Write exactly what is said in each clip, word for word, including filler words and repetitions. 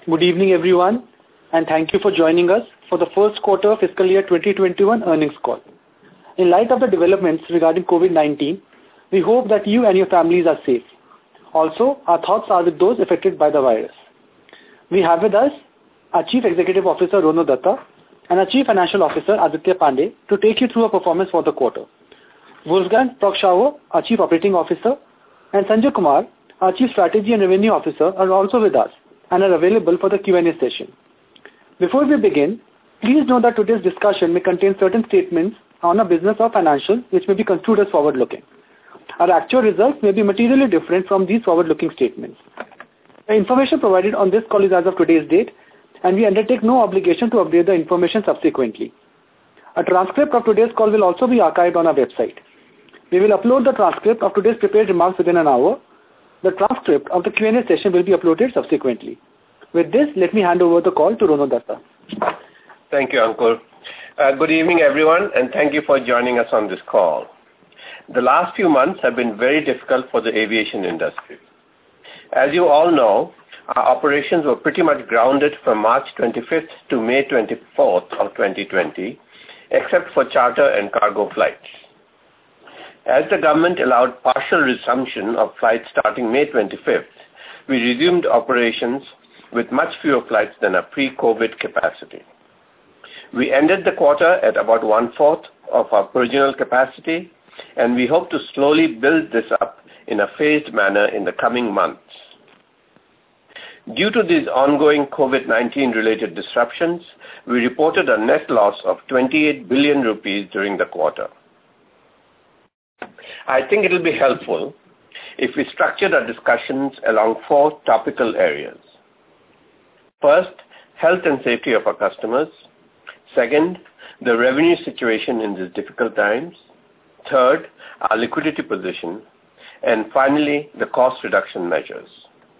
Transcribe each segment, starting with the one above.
Good evening, everyone, and thank you for joining us for the first quarter fiscal year twenty twenty-one earnings call. In light of the developments regarding COVID nineteen, we hope that you and your families are safe. Also, our thoughts are with those affected by the virus. We have with us our Chief Executive Officer, Rono Datta, and our Chief Financial Officer, Aditya Pandey, to take you through our performance for the quarter. Wolfgang Prock-Schauer, our Chief Operating Officer, and Sanjay Kumar, our Chief Strategy and Revenue Officer, are also with us and are available for the Q and A session. Before we begin, please note that today's discussion may contain certain statements on our business or financials which may be construed as forward-looking. Our actual results may be materially different from these forward-looking statements. The information provided on this call is as of today's date, and we undertake no obligation to update the information subsequently. A transcript of today's call will also be archived on our website. We will upload the transcript of today's prepared remarks within an hour. The transcript of the Q and A session will be uploaded subsequently. With this, let me hand over the call to Rono Datta. Thank you, Ankur. Uh, good evening, everyone, and thank you for joining us on this call. The last few months have been very difficult for the aviation industry. As you all know, our operations were pretty much grounded from March twenty-fifth to May twenty-fourth of twenty twenty, except for charter and cargo flights. As the government allowed partial resumption of flights starting May twenty-fifth, we resumed operations with much fewer flights than our pre-COVID capacity. We ended the quarter at about one-fourth of our original capacity, and we hope to slowly build this up in a phased manner in the coming months. Due to these ongoing COVID nineteen related disruptions, we reported a net loss of twenty-eight billion rupees during the quarter. I think it will be helpful if we structured our discussions along four topical areas. First, health and safety of our customers. Second, the revenue situation in these difficult times. Third, our liquidity position. And finally, the cost reduction measures.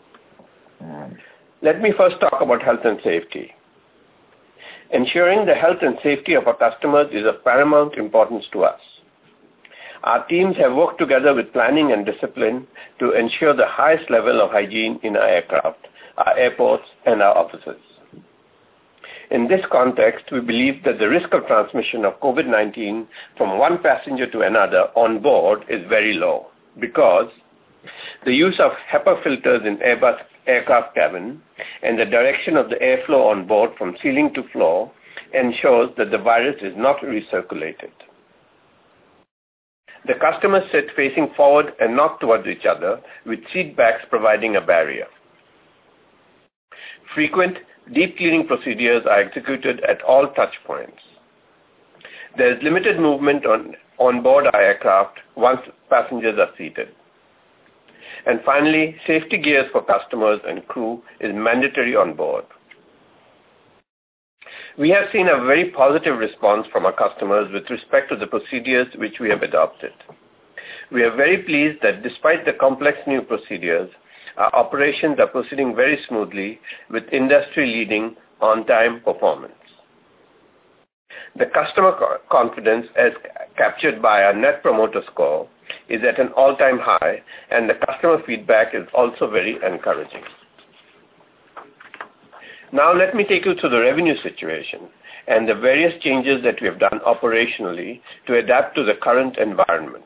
Let me first talk about health and safety. Ensuring the health and safety of our customers is of paramount importance to us. Our teams have worked together with planning and discipline to ensure the highest level of hygiene in our aircraft, our airports, and our offices. In this context, we believe that the risk of transmission of COVID nineteen from one passenger to another on board is very low because the use of HEPA filters in Airbus aircraft cabin and the direction of the airflow on board from ceiling to floor ensures that the virus is not recirculated. The customers sit facing forward and not towards each other, with seat backs providing a barrier. Frequent deep cleaning procedures are executed at all touch points. There is limited movement on, on board our aircraft once passengers are seated. And finally, safety gears for customers and crew is mandatory on board. We have seen a very positive response from our customers with respect to the procedures which we have adopted. We are very pleased that despite the complex new procedures, our operations are proceeding very smoothly with industry-leading on-time performance. The customer confidence, as captured by our Net Promoter Score, is at an all-time high, and the customer feedback is also very encouraging. Now let me take you through the revenue situation and the various changes that we have done operationally to adapt to the current environment.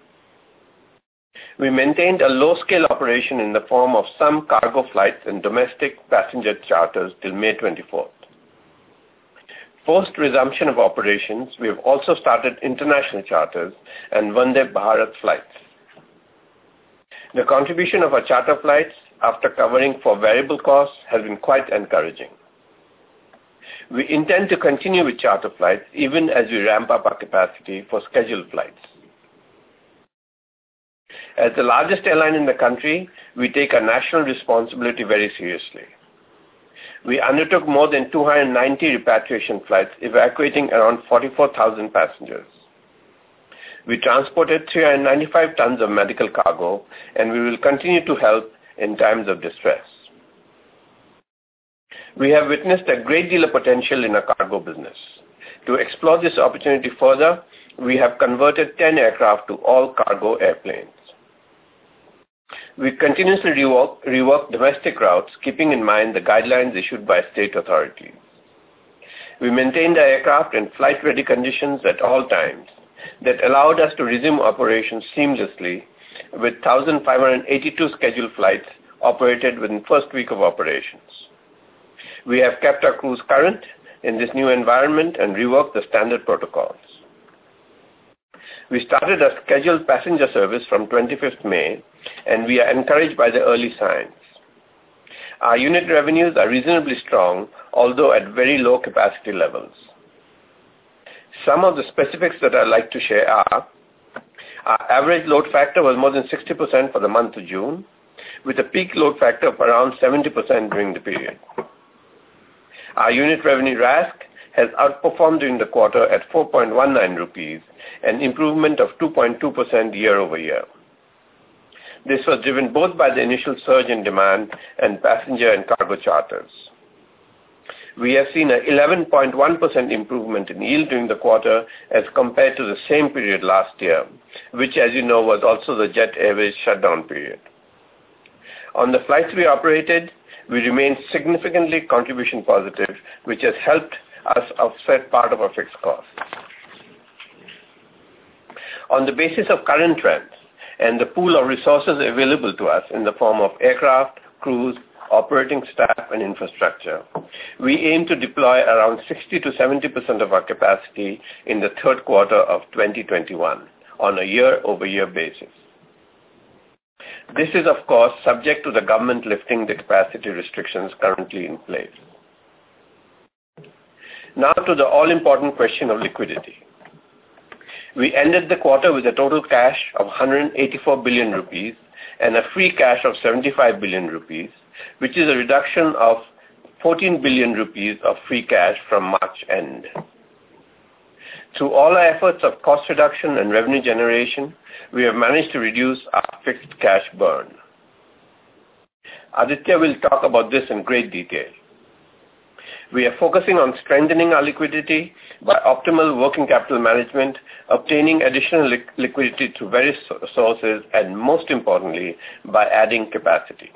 We maintained a low-scale operation in the form of some cargo flights and domestic passenger charters till May twenty-fourth. Post-resumption of operations, we have also started international charters and Vande Bharat flights. The contribution of our charter flights after covering for variable costs has been quite encouraging. We intend to continue with charter flights even as we ramp up our capacity for scheduled flights. As the largest airline in the country, we take our national responsibility very seriously. We undertook more than two hundred ninety repatriation flights, evacuating around forty-four thousand passengers. We transported three hundred ninety-five tons of medical cargo, and we will continue to help in times of distress. We have witnessed a great deal of potential in our cargo business. To explore this opportunity further, we have converted ten aircraft to all-cargo airplanes. We continuously rework, rework domestic routes, keeping in mind the guidelines issued by state authorities. We maintained the aircraft in flight-ready conditions at all times that allowed us to resume operations seamlessly with one thousand five hundred eighty-two scheduled flights operated within the first week of operations. We have kept our crews current in this new environment and reworked the standard protocols. We started a scheduled passenger service from twenty-fifth May, and we are encouraged by the early signs. Our unit revenues are reasonably strong, although at very low capacity levels. Some of the specifics that I'd like to share are: our average load factor was more than sixty percent for the month of June, with a peak load factor of around seventy percent during the period. Our unit revenue R A S K has outperformed during the quarter at four point one nine rupees, an improvement of two point two percent year over year. This was driven both by the initial surge in demand and passenger and cargo charters. We have seen an eleven point one percent improvement in yield during the quarter as compared to the same period last year, which, as you know, was also the Jet Airways shutdown period. On the flights we operated, we remained significantly contribution positive, which has helped us offset part of our fixed costs. On the basis of current trends and the pool of resources available to us in the form of aircraft, crews, operating staff, and infrastructure, we aim to deploy around sixty to seventy percent of our capacity in the third quarter of twenty twenty-one on a year-over-year basis. This is, of course, subject to the government lifting the capacity restrictions currently in place. Now to the all-important question of liquidity. We ended the quarter with a total cash of one hundred eighty-four billion rupees and a free cash of seventy-five billion rupees, which is a reduction of fourteen billion rupees of free cash from March end. Through all our efforts of cost reduction and revenue generation, we have managed to reduce our fixed cash burn. Aditya will talk about this in great detail. We are focusing on strengthening our liquidity by optimal working capital management, obtaining additional li- liquidity through various sources, and most importantly, by adding capacity.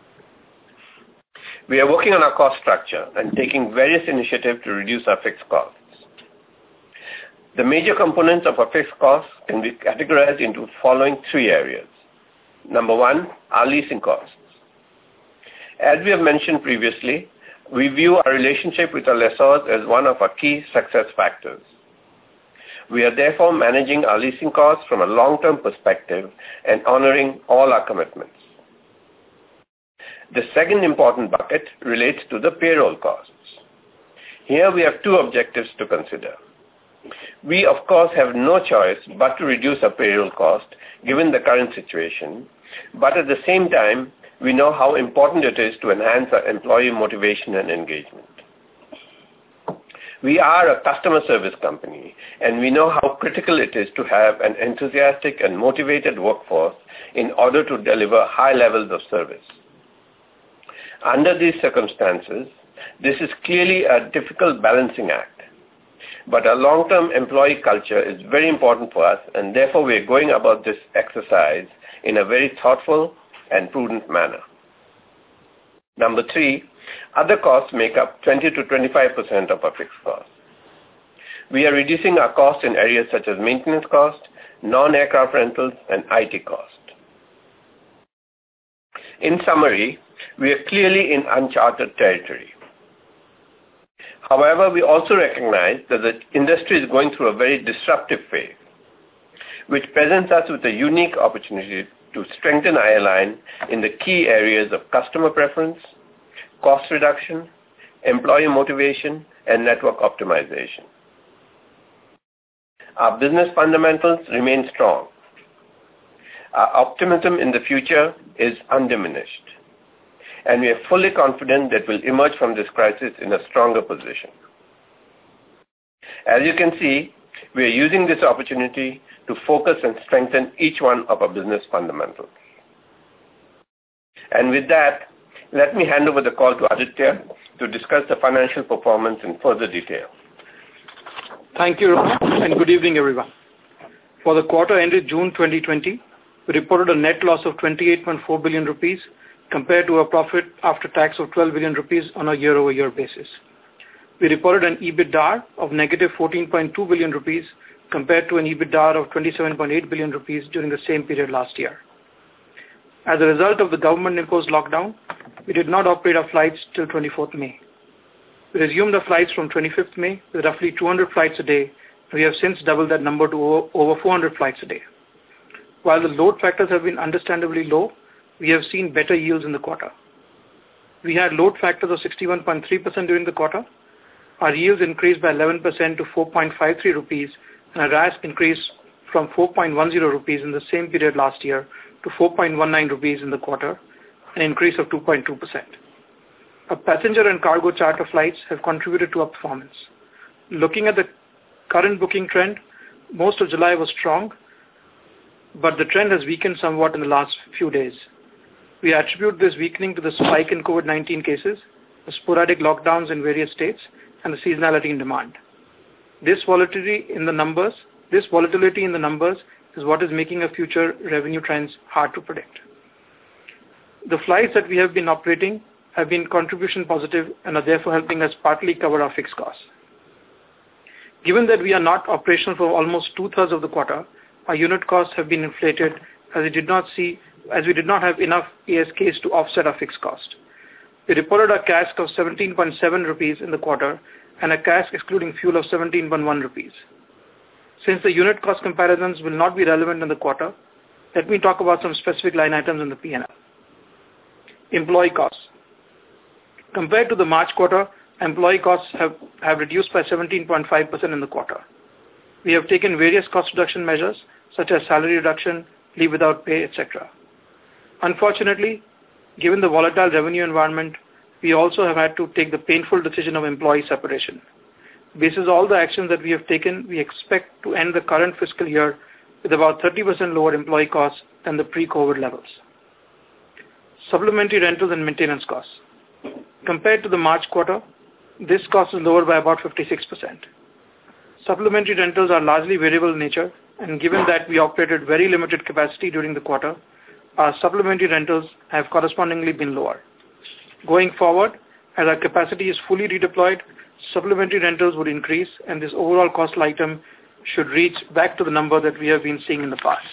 We are working on our cost structure and taking various initiatives to reduce our fixed costs. The major components of our fixed costs can be categorized into following three areas. Number one, our leasing costs. As we have mentioned previously, we view our relationship with our lessors as one of our key success factors. We are therefore managing our leasing costs from a long-term perspective and honoring all our commitments. The second important bucket relates to the payroll costs. Here we have two objectives to consider. We, of course, have no choice but to reduce our payroll cost given the current situation, but at the same time, we know how important it is to enhance our employee motivation and engagement. We are a customer service company, and we know how critical it is to have an enthusiastic and motivated workforce in order to deliver high levels of service. Under these circumstances, this is clearly a difficult balancing act. But our long-term employee culture is very important for us, and therefore we are going about this exercise in a very thoughtful and prudent manner. Number three, other costs make up twenty to twenty-five percent of our fixed costs. We are reducing our costs in areas such as maintenance cost, non-aircraft rentals, and I T cost. In summary, we are clearly in uncharted territory. However, we also recognize that the industry is going through a very disruptive phase, which presents us with a unique opportunity to strengthen our airline in the key areas of customer preference, cost reduction, employee motivation, and network optimization. Our business fundamentals remain strong. Our optimism in the future is undiminished, and we are fully confident that we'll emerge from this crisis in a stronger position. As you can see, we are using this opportunity to focus and strengthen each one of our business fundamentals. And with that, let me hand over the call to Aditya to discuss the financial performance in further detail. Thank you, Rono, and good evening, everyone. For the quarter ended June twenty twenty, We reported a net loss of twenty-eight point four billion rupees compared to a profit after tax of twelve billion rupees on a year-over-year basis. We reported an EBITDA of negative fourteen point two billion rupees compared to an EBITDA of twenty-seven point eight billion rupees during the same period last year. As a result of the government-imposed lockdown, we did not operate our flights till twenty-fourth May. We resumed our flights from twenty-fifth May with roughly two hundred flights a day. We have since doubled that number to over four hundred flights a day. While the load factors have been understandably low, we have seen better yields in the quarter. We had load factors of sixty-one point three percent during the quarter. Our yields increased by eleven percent to four point five three rupees, and our R A S K increased from four point one zero rupees in the same period last year to four point one nine rupees in the quarter, an increase of two point two percent. Our passenger and cargo charter flights have contributed to our performance. Looking at the current booking trend, most of July was strong, but the trend has weakened somewhat in the last few days. We attribute this weakening to the spike in COVID nineteen cases, the sporadic lockdowns in various states, and the seasonality in demand. This volatility in the numbers, this volatility in the numbers is what is making our future revenue trends hard to predict. The flights that we have been operating have been contribution positive and are therefore helping us partly cover our fixed costs. Given that we are not operational for almost two-thirds of the quarter, our unit costs have been inflated as we did not see, as we did not have enough A S Ks to offset our fixed cost. We reported a C A S K of seventeen point seven rupees in the quarter and a C A S K excluding fuel of seventeen point one rupees. Since the unit cost comparisons will not be relevant in the quarter, let me talk about some specific line items in the P and L. Employee costs. Compared to the March quarter, employee costs have, have reduced by seventeen point five percent in the quarter. We have taken various cost reduction measures such as salary reduction, leave without pay, et cetera. Unfortunately, given the volatile revenue environment, we also have had to take the painful decision of employee separation. Based on all the actions that we have taken, we expect to end the current fiscal year with about thirty percent lower employee costs than the pre-COVID levels. Supplementary rentals and maintenance costs. Compared to the March quarter, this cost is lower by about fifty-six percent. Supplementary rentals are largely variable in nature, and given that we operated very limited capacity during the quarter, our supplementary rentals have correspondingly been lower. Going forward, as our capacity is fully redeployed, supplementary rentals would increase, and this overall cost item should reach back to the number that we have been seeing in the past.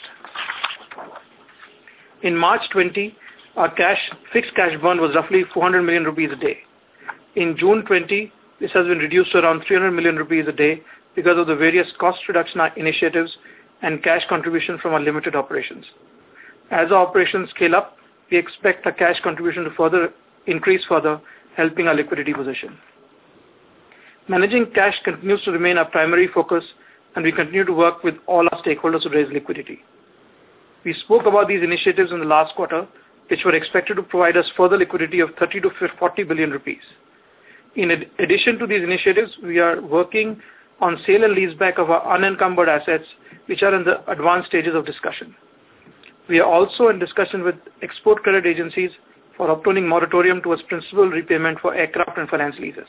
In March twenty, our cash, fixed cash burn was roughly four hundred million rupees a day. In June twenty, this has been reduced to around three hundred million rupees a day because of the various cost reduction initiatives and cash contribution from our limited operations. As our operations scale up, we expect our cash contribution to further increase further, helping our liquidity position. Managing cash continues to remain our primary focus, and we continue to work with all our stakeholders to raise liquidity. We spoke about these initiatives in the last quarter, which were expected to provide us further liquidity of thirty to forty billion rupees. In ad- addition to these initiatives, we are working on sale and leaseback of our unencumbered assets, which are in the advanced stages of discussion. We are also in discussion with export credit agencies for obtaining moratorium towards principal repayment for aircraft and finance leases.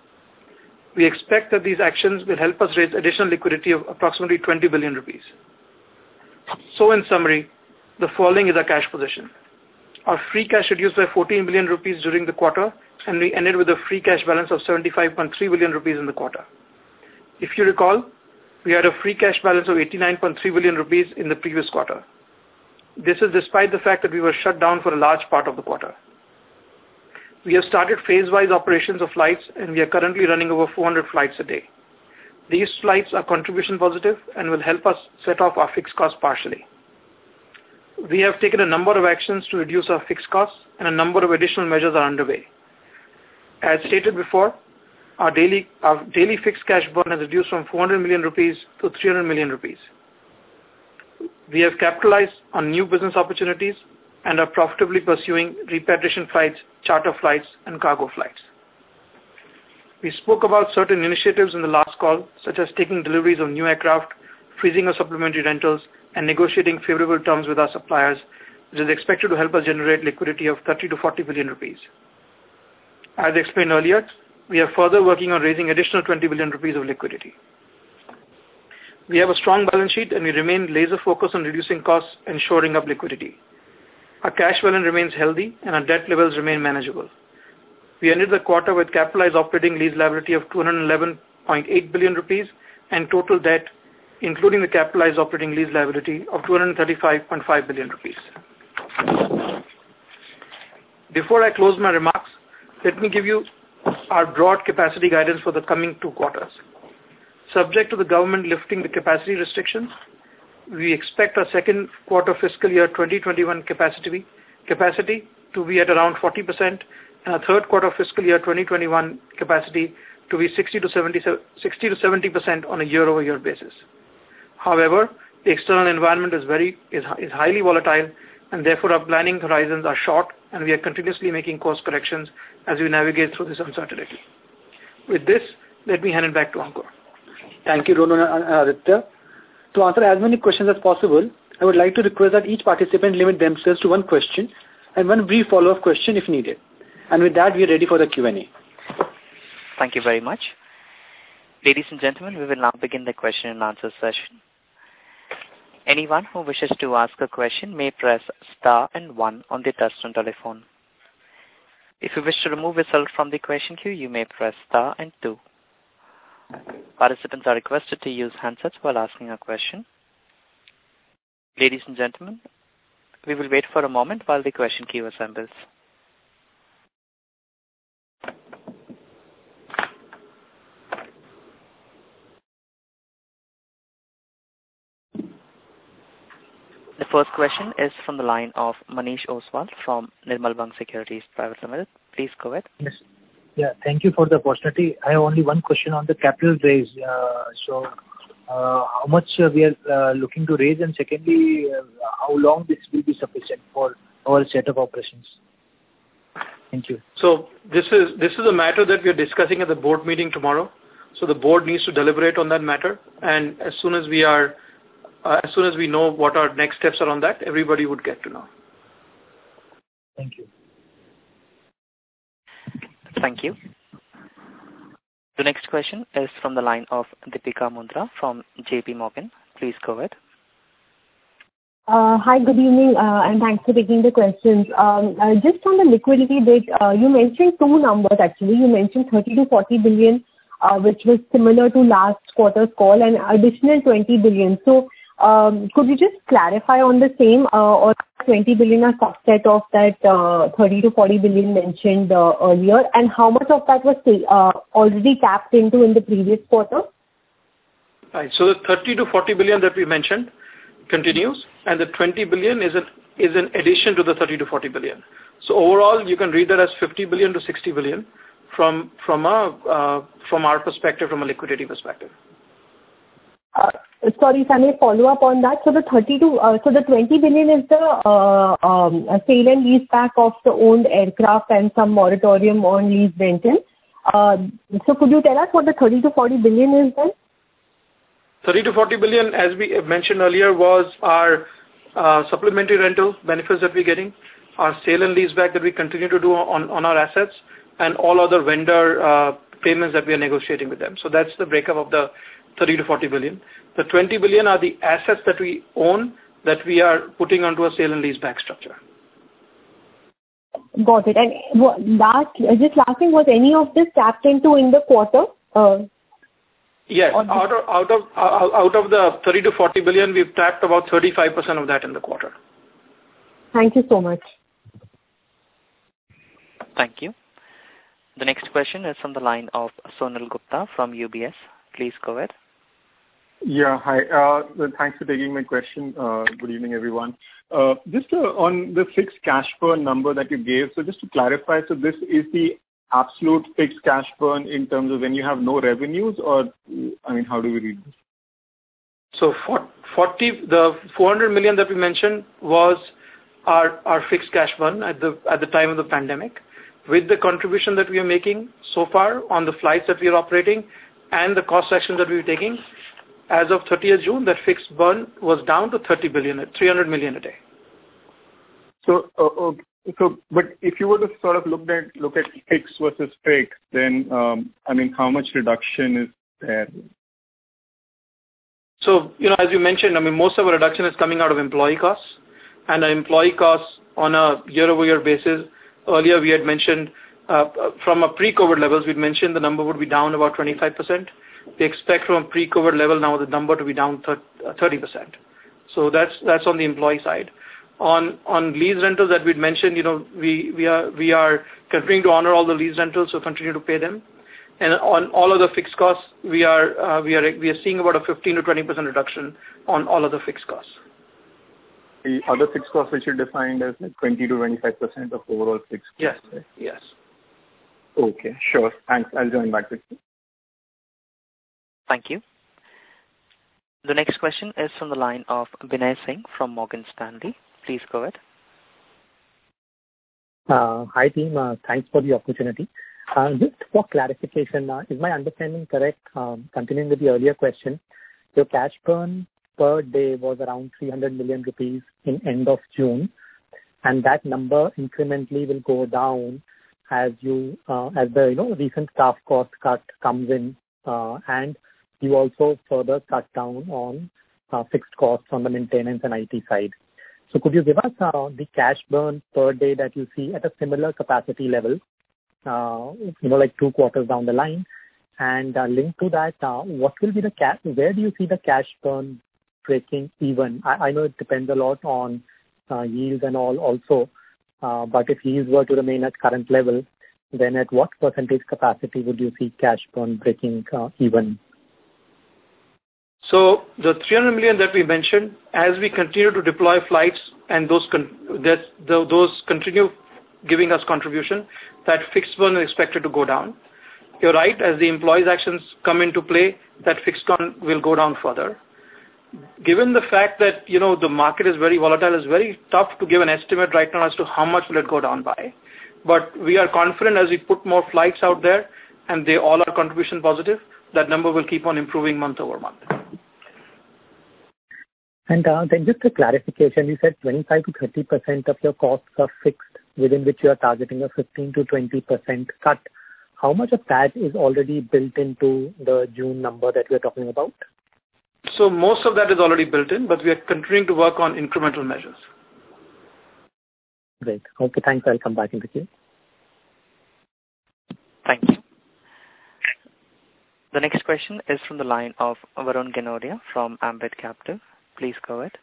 We expect that these actions will help us raise additional liquidity of approximately twenty billion rupees. So in summary, the following is our cash position. Our free cash reduced by fourteen billion rupees during the quarter, and we ended with a free cash balance of seventy-five point three billion rupees in the quarter. If you recall, we had a free cash balance of eighty-nine point three billion rupees in the previous quarter. This is despite the fact that we were shut down for a large part of the quarter. We have started phase-wise operations of flights, and we are currently running over four hundred flights a day. These flights are contribution positive and will help us set off our fixed costs partially. We have taken a number of actions to reduce our fixed costs, and a number of additional measures are underway. As stated before, our daily, our daily fixed cash burn has reduced from four hundred million rupees to three hundred million rupees. We have capitalized on new business opportunities and are profitably pursuing repatriation flights, charter flights, and cargo flights. We spoke about certain initiatives in the last call, such as taking deliveries of new aircraft, freezing of supplementary rentals, and negotiating favorable terms with our suppliers, which is expected to help us generate liquidity of thirty to forty billion rupees. As explained earlier, we are further working on raising additional twenty billion rupees of liquidity. We have a strong balance sheet and we remain laser focused on reducing costs and shoring up liquidity. Our cash balance remains healthy and our debt levels remain manageable. We ended the quarter with capitalized operating lease liability of two hundred eleven point eight billion rupees and total debt, including the capitalized operating lease liability of two hundred thirty-five point five billion rupees. Before I close my remarks, let me give you our broad capacity guidance for the coming two quarters. Subject to the government lifting the capacity restrictions, we expect our second quarter fiscal year twenty twenty-one capacity, capacity to be at around forty percent and our third quarter fiscal year twenty twenty-one capacity to be sixty to seventy percent on a year-over-year basis. However, the external environment is very is, is highly volatile, and therefore our planning horizons are short, and we are continuously making course corrections as we navigate through this uncertainty. With this, let me hand it back to Ankur. Thank you, Rono and Aditya. To answer as many questions as possible, I would like to request that each participant limit themselves to one question and one brief follow-up question if needed. And with that, we are ready for the Q and A. Thank you very much. Ladies and gentlemen, we will now begin the question and answer session. Anyone who wishes to ask a question may press star and one on the touchtone telephone. If you wish to remove yourself from the question queue, you may press star and two. Participants are requested to use handsets while asking a question. Ladies and gentlemen, we will wait for a moment while the question queue assembles. The first question is from the line of Manish Oswal from Nirmal Bang Securities Private Limited. Please go ahead. Yes. Yeah, thank you for the opportunity. I have only one question on the capital raise. Uh, so, uh, how much uh, we are uh, looking to raise, and secondly, uh, how long this will be sufficient for our set of operations? Thank you. So this is this is a matter that we are discussing at the board meeting tomorrow. So the board needs to deliberate on that matter, and as soon as we are, uh, as soon as we know what our next steps are on that, everybody would get to know. Thank you. Thank you. The next question is from the line of Deepika Mundra from J P Morgan. Please go ahead. Uh, hi, good evening, uh, and thanks for taking the questions. Um, uh, just on the liquidity bit, uh, you mentioned two numbers actually. You mentioned thirty to forty billion, uh, which was similar to last quarter's call, and additional twenty billion. So, um, could you just clarify on the same, uh, or twenty billion a subset of that uh, thirty to forty billion mentioned uh, earlier, and how much of that was uh, already tapped into in the previous quarter? Right. So the thirty to forty billion that we mentioned continues, and the twenty billion is an is an addition to the thirty to forty billion. So overall, you can read that as fifty billion to sixty billion from from a uh, from our perspective, from a liquidity perspective. Uh, sorry, if I may follow up on that. So the thirty to uh, so the twenty billion is the uh, um, sale and lease back of the owned aircraft and some moratorium on lease rental. Uh, so could you tell us what the thirty to forty billion is then? thirty to forty billion, as we mentioned earlier, was our uh, supplementary rental benefits that we're getting, our sale and lease back that we continue to do on, on our assets, and all other vendor uh, payments that we are negotiating with them. So that's the breakup of the thirty to forty billion. The twenty billion are the assets that we own that we are putting onto a sale and lease back structure. Got it. And what, last, just last thing, was any of this tapped into in the quarter? Uh, Yes, out of out of out of the thirty to forty billion, we've tapped about thirty-five percent of that in the quarter. Thank you so much. Thank you. The next question is from the line of Sonal Gupta from U B S. Please go ahead. Yeah, hi. Uh, thanks for taking my question. Uh, good evening, everyone. Uh, just uh, on the fixed cash burn number that you gave, so just to clarify, so this is the absolute fixed cash burn in terms of when you have no revenues, or, I mean, how do we read this? So forty, the four hundred million that we mentioned was our, our fixed cash burn at the at the time of the pandemic. With the contribution that we are making so far on the flights that we are operating and the cost actions that we are taking, as of thirtieth June, that fixed burn was down to thirty billion, three hundred million a day. So, uh, okay. So, but if you were to sort of look at look at fixed versus fixed, then um, I mean, how much reduction is there? So, you know, as you mentioned, I mean, most of our reduction is coming out of employee costs, and our employee costs on a year-over-year basis. Earlier, we had mentioned uh, from a pre-COVID levels, we'd mentioned the number would be down about twenty-five percent. We expect from a pre-COVID level now the number to be down thirty percent. So that's that's on the employee side. On on lease rentals that we'd mentioned, you know, we we are we are continuing to honor all the lease rentals, so continue to pay them. And on all of the fixed costs, we are uh, we are we are seeing about a fifteen to twenty percent reduction on all of the fixed costs. The other fixed costs which you defined as like twenty to twenty-five percent of overall fixed costs. Yes. Right? Yes. Okay. Sure. Thanks. I'll join back with you. Thank you. The next question is from the line of Binay Singh from Morgan Stanley. Please go ahead. Uh, hi team. Uh, thanks for the opportunity. Uh, Just for clarification, uh, is my understanding correct? Um, continuing with the earlier question, your cash burn per day was around three hundred million rupees in end of June, and that number incrementally will go down as you uh, as the you know recent staff cost cut comes in, uh, and you also further cut down on uh, fixed costs on the maintenance and I T side. So could you give us uh, the cash burn per day that you see at a similar capacity level? Uh, you know, like two quarters down the line, and uh, linked to that, uh, what will be the cash? Where do you see the cash burn breaking even? I, I know it depends a lot on uh, yields and all also, uh, but if yields were to remain at current level, then at what percentage capacity would you see cash burn breaking uh, even? So the three hundred million that we mentioned, as we continue to deploy flights and those con- that the, those continue giving us contribution, that fixed burn is expected to go down. You're right, as the employees' actions come into play, that fixed burn will go down further. Given the fact that, you know, the market is very volatile, it's very tough to give an estimate right now as to how much will it go down by. But we are confident as we put more flights out there and they all are contribution positive, that number will keep on improving month over month. And uh, then just a clarification, you said twenty-five to thirty percent of your costs are fixed, within which you are targeting a fifteen to twenty percent cut. How much of that is already built into the June number that we are talking about? So most of that is already built in, but we are continuing to work on incremental measures. Great. Okay, thanks. I'll come back in the queue. Thank you. The next question is from the line of Varun Genoria from Ambit Capital. Please go ahead.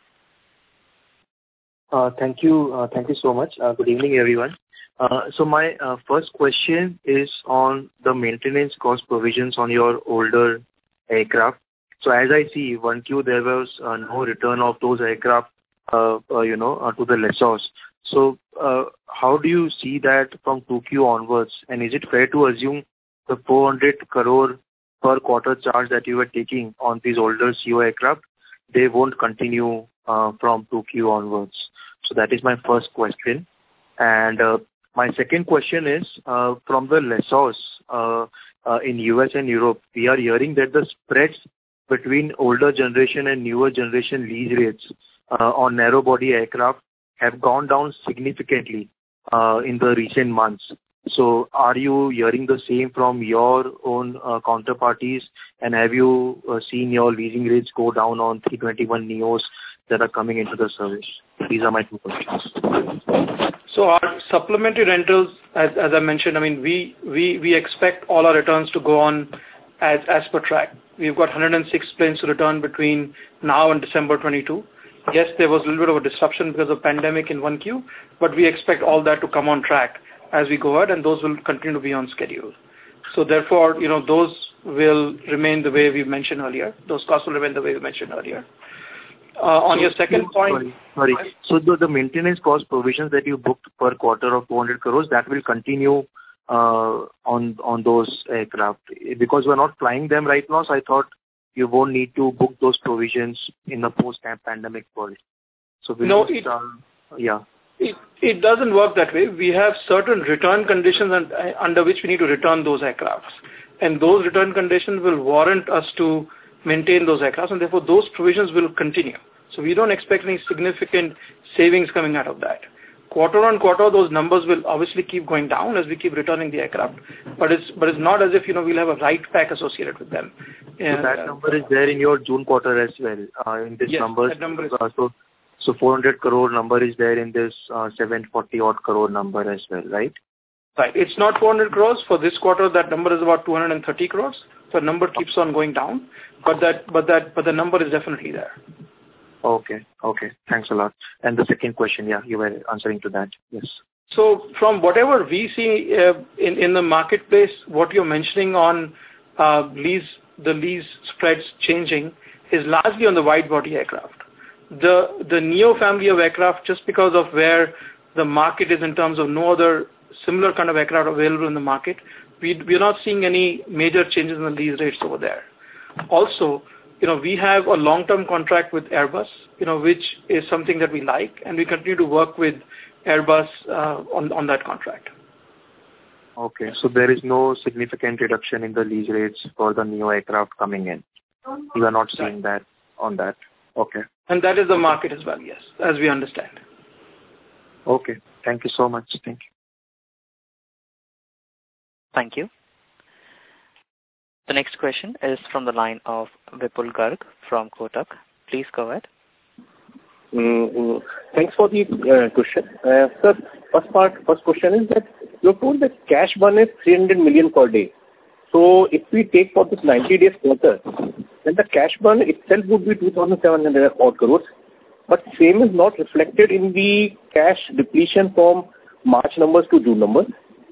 Uh, thank you. Uh, thank you so much. Uh, good evening, everyone. Uh, so my uh, first question is on the maintenance cost provisions on your older aircraft. So as I see, one Q there was uh, no return of those aircraft, uh, uh, you know, uh, to the lessors. So uh, how do you see that from two Q onwards? And is it fair to assume the four hundred crore per quarter charge that you were taking on these older C O aircraft, they won't continue uh, from two Q onwards? So that is my first question. And uh, my second question is, uh, from the lessors uh, uh, in U S and Europe, we are hearing that the spreads between older generation and newer generation lease rates uh, on narrow body aircraft have gone down significantly uh, in the recent months. So are you hearing the same from your own uh, counterparties, and have you uh, seen your leasing rates go down on three twenty-one neos that are coming into the service? These are my two questions. So our supplementary rentals, as, as I mentioned, I mean, we, we, we expect all our returns to go on as, as per track. We've got one hundred six planes to return between now and December twenty-two. Yes, there was a little bit of a disruption because of pandemic in one Q, but we expect all that to come on track as we go ahead, and those will continue to be on schedule. So therefore, you know, those will remain the way we mentioned earlier. Those costs will remain the way we mentioned earlier. Uh, on so, your second point... Sorry. sorry. So the, the maintenance cost provisions that you booked per quarter of two hundred crores, that will continue uh, on on those aircraft? Because we're not flying them right now, so I thought you won't need to book those provisions in the post-pandemic world. So will no, you it, uh, yeah. It, it doesn't work that way. We have certain return conditions and, uh, under which we need to return those aircrafts. And those return conditions will warrant us to maintain those aircrafts, and therefore those provisions will continue. So we don't expect any significant savings coming out of that. quarter on quarter, those numbers will obviously keep going down as we keep returning the aircraft. But it's but it's not as if, you know, we'll have a write back associated with them. And, so that uh, number is there in your June quarter as well, uh, in this yes, numbers. That number is uh, so, so four hundred crore number is there in this uh, seven forty odd crore number as well, right? Right. It's not four hundred crores. For this quarter, that number is about two hundred thirty crores. So the number keeps on going down, but that, but that, but the number is definitely there. Okay. Okay. Thanks a lot. And the second question, yeah, you were answering to that. Yes. So from whatever we see uh, in, in the marketplace, what you're mentioning on uh, lease, the lease spreads changing is largely on the wide body aircraft. The, the Neo family of aircraft, just because of where the market is in terms of no other similar kind of aircraft available in the market, we, we're not seeing any major changes in the lease rates over there. Also, you know, we have a long-term contract with Airbus, you know, which is something that we like, and we continue to work with Airbus uh, on, on that contract. Okay, so there is no significant reduction in the lease rates for the Neo aircraft coming in. You are not seeing Right. that on that. Okay. And that is the market as well, yes, as we understand. Okay. Thank you so much. Thank you. Thank you. The next question is from the line of Vipul Garg from Kotak. Please go ahead. Mm-hmm. Thanks for the uh, question. Uh, sir, first part, first question is that you have told that cash burn is three hundred million per day. So if we take for this ninety days quarter, then the cash burn itself would be two thousand seven hundred odd crores. But same is not reflected in the cash depletion from March numbers to June numbers.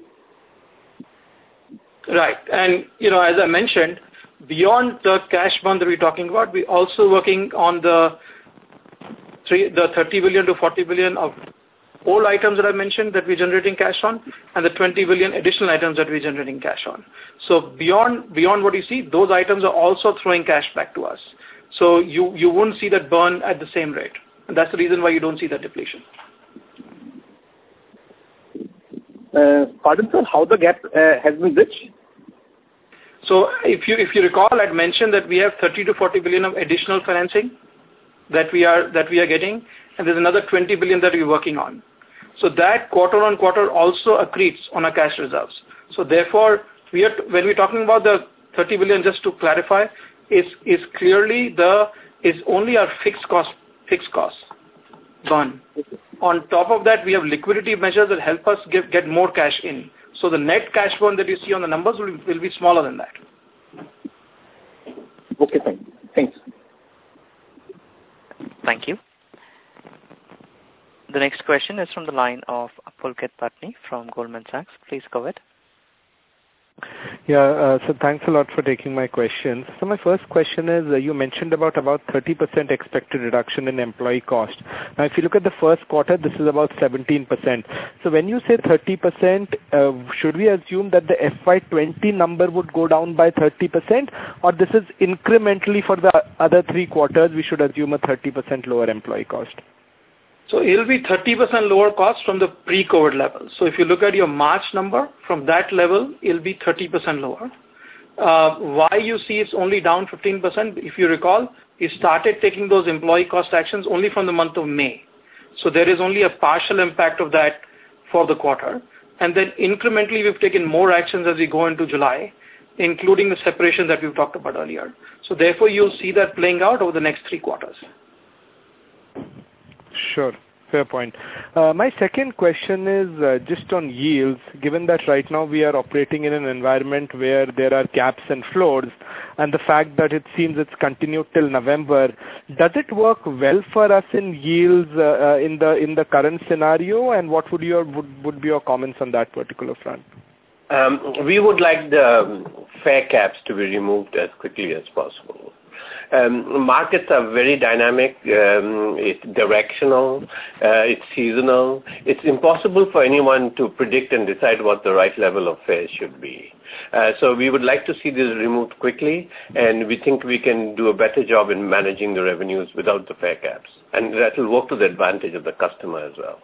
Right. And, you know, as I mentioned, beyond the cash burn that we're talking about, we're also working on the three, the thirty billion to forty billion of old items that I mentioned that we're generating cash on, and the twenty billion additional items that we're generating cash on. So beyond beyond what you see, those items are also throwing cash back to us. So you, you won't see that burn at the same rate. And that's the reason why you don't see that depletion. Uh, pardon, sir, how the gap uh, has been bridged? So if you if you recall, I'd mentioned that we have thirty to forty billion of additional financing that we are that we are getting, and there's another twenty billion that we're working on. So that quarter on quarter also accretes on our cash reserves. So therefore, we are when we're talking about the thirty billion, just to clarify, is is clearly the is only our fixed cost fixed cost burn. On top of that, we have liquidity measures that help us give, get more cash in. So the net cash burn that you see on the numbers will, will be smaller than that. Okay, fine. Thanks. Thank you. The next question is from the line of Pulkit Patni from Goldman Sachs. Please go ahead. Yeah, uh, so thanks a lot for taking my questions. So my first question is, uh, you mentioned about about thirty percent expected reduction in employee cost. Now, if you look at the first quarter, this is about seventeen percent. So when you say thirty percent, uh, should we assume that the F Y twenty number would go down by thirty percent, or this is incrementally for the other three quarters, we should assume a thirty percent lower employee cost? So it'll be thirty percent lower cost from the pre-COVID level. So if you look at your March number, from that level, it'll be thirty percent lower. Uh, why you see it's only down fifteen percent? If you recall, we started taking those employee cost actions only from the month of May. So there is only a partial impact of that for the quarter. And then incrementally, we've taken more actions as we go into July, including the separation that we've talked about earlier. So therefore, you'll see that playing out over the next three quarters. Sure. Fair point. Uh, my second question is uh, just on yields, given that right now we are operating in an environment where there are caps and floors, and the fact that it seems it's continued till November, does it work well for us in yields uh, uh, in the in the current scenario, and what would your would, would be your comments on that particular front? Um, we would like the fare caps to be removed as quickly as possible. Um, markets are very dynamic, um, it's directional, uh, it's seasonal. It's impossible for anyone to predict and decide what the right level of fares should be. Uh, so we would like to see this removed quickly, and we think we can do a better job in managing the revenues without the fare caps. And that will work to the advantage of the customer as well.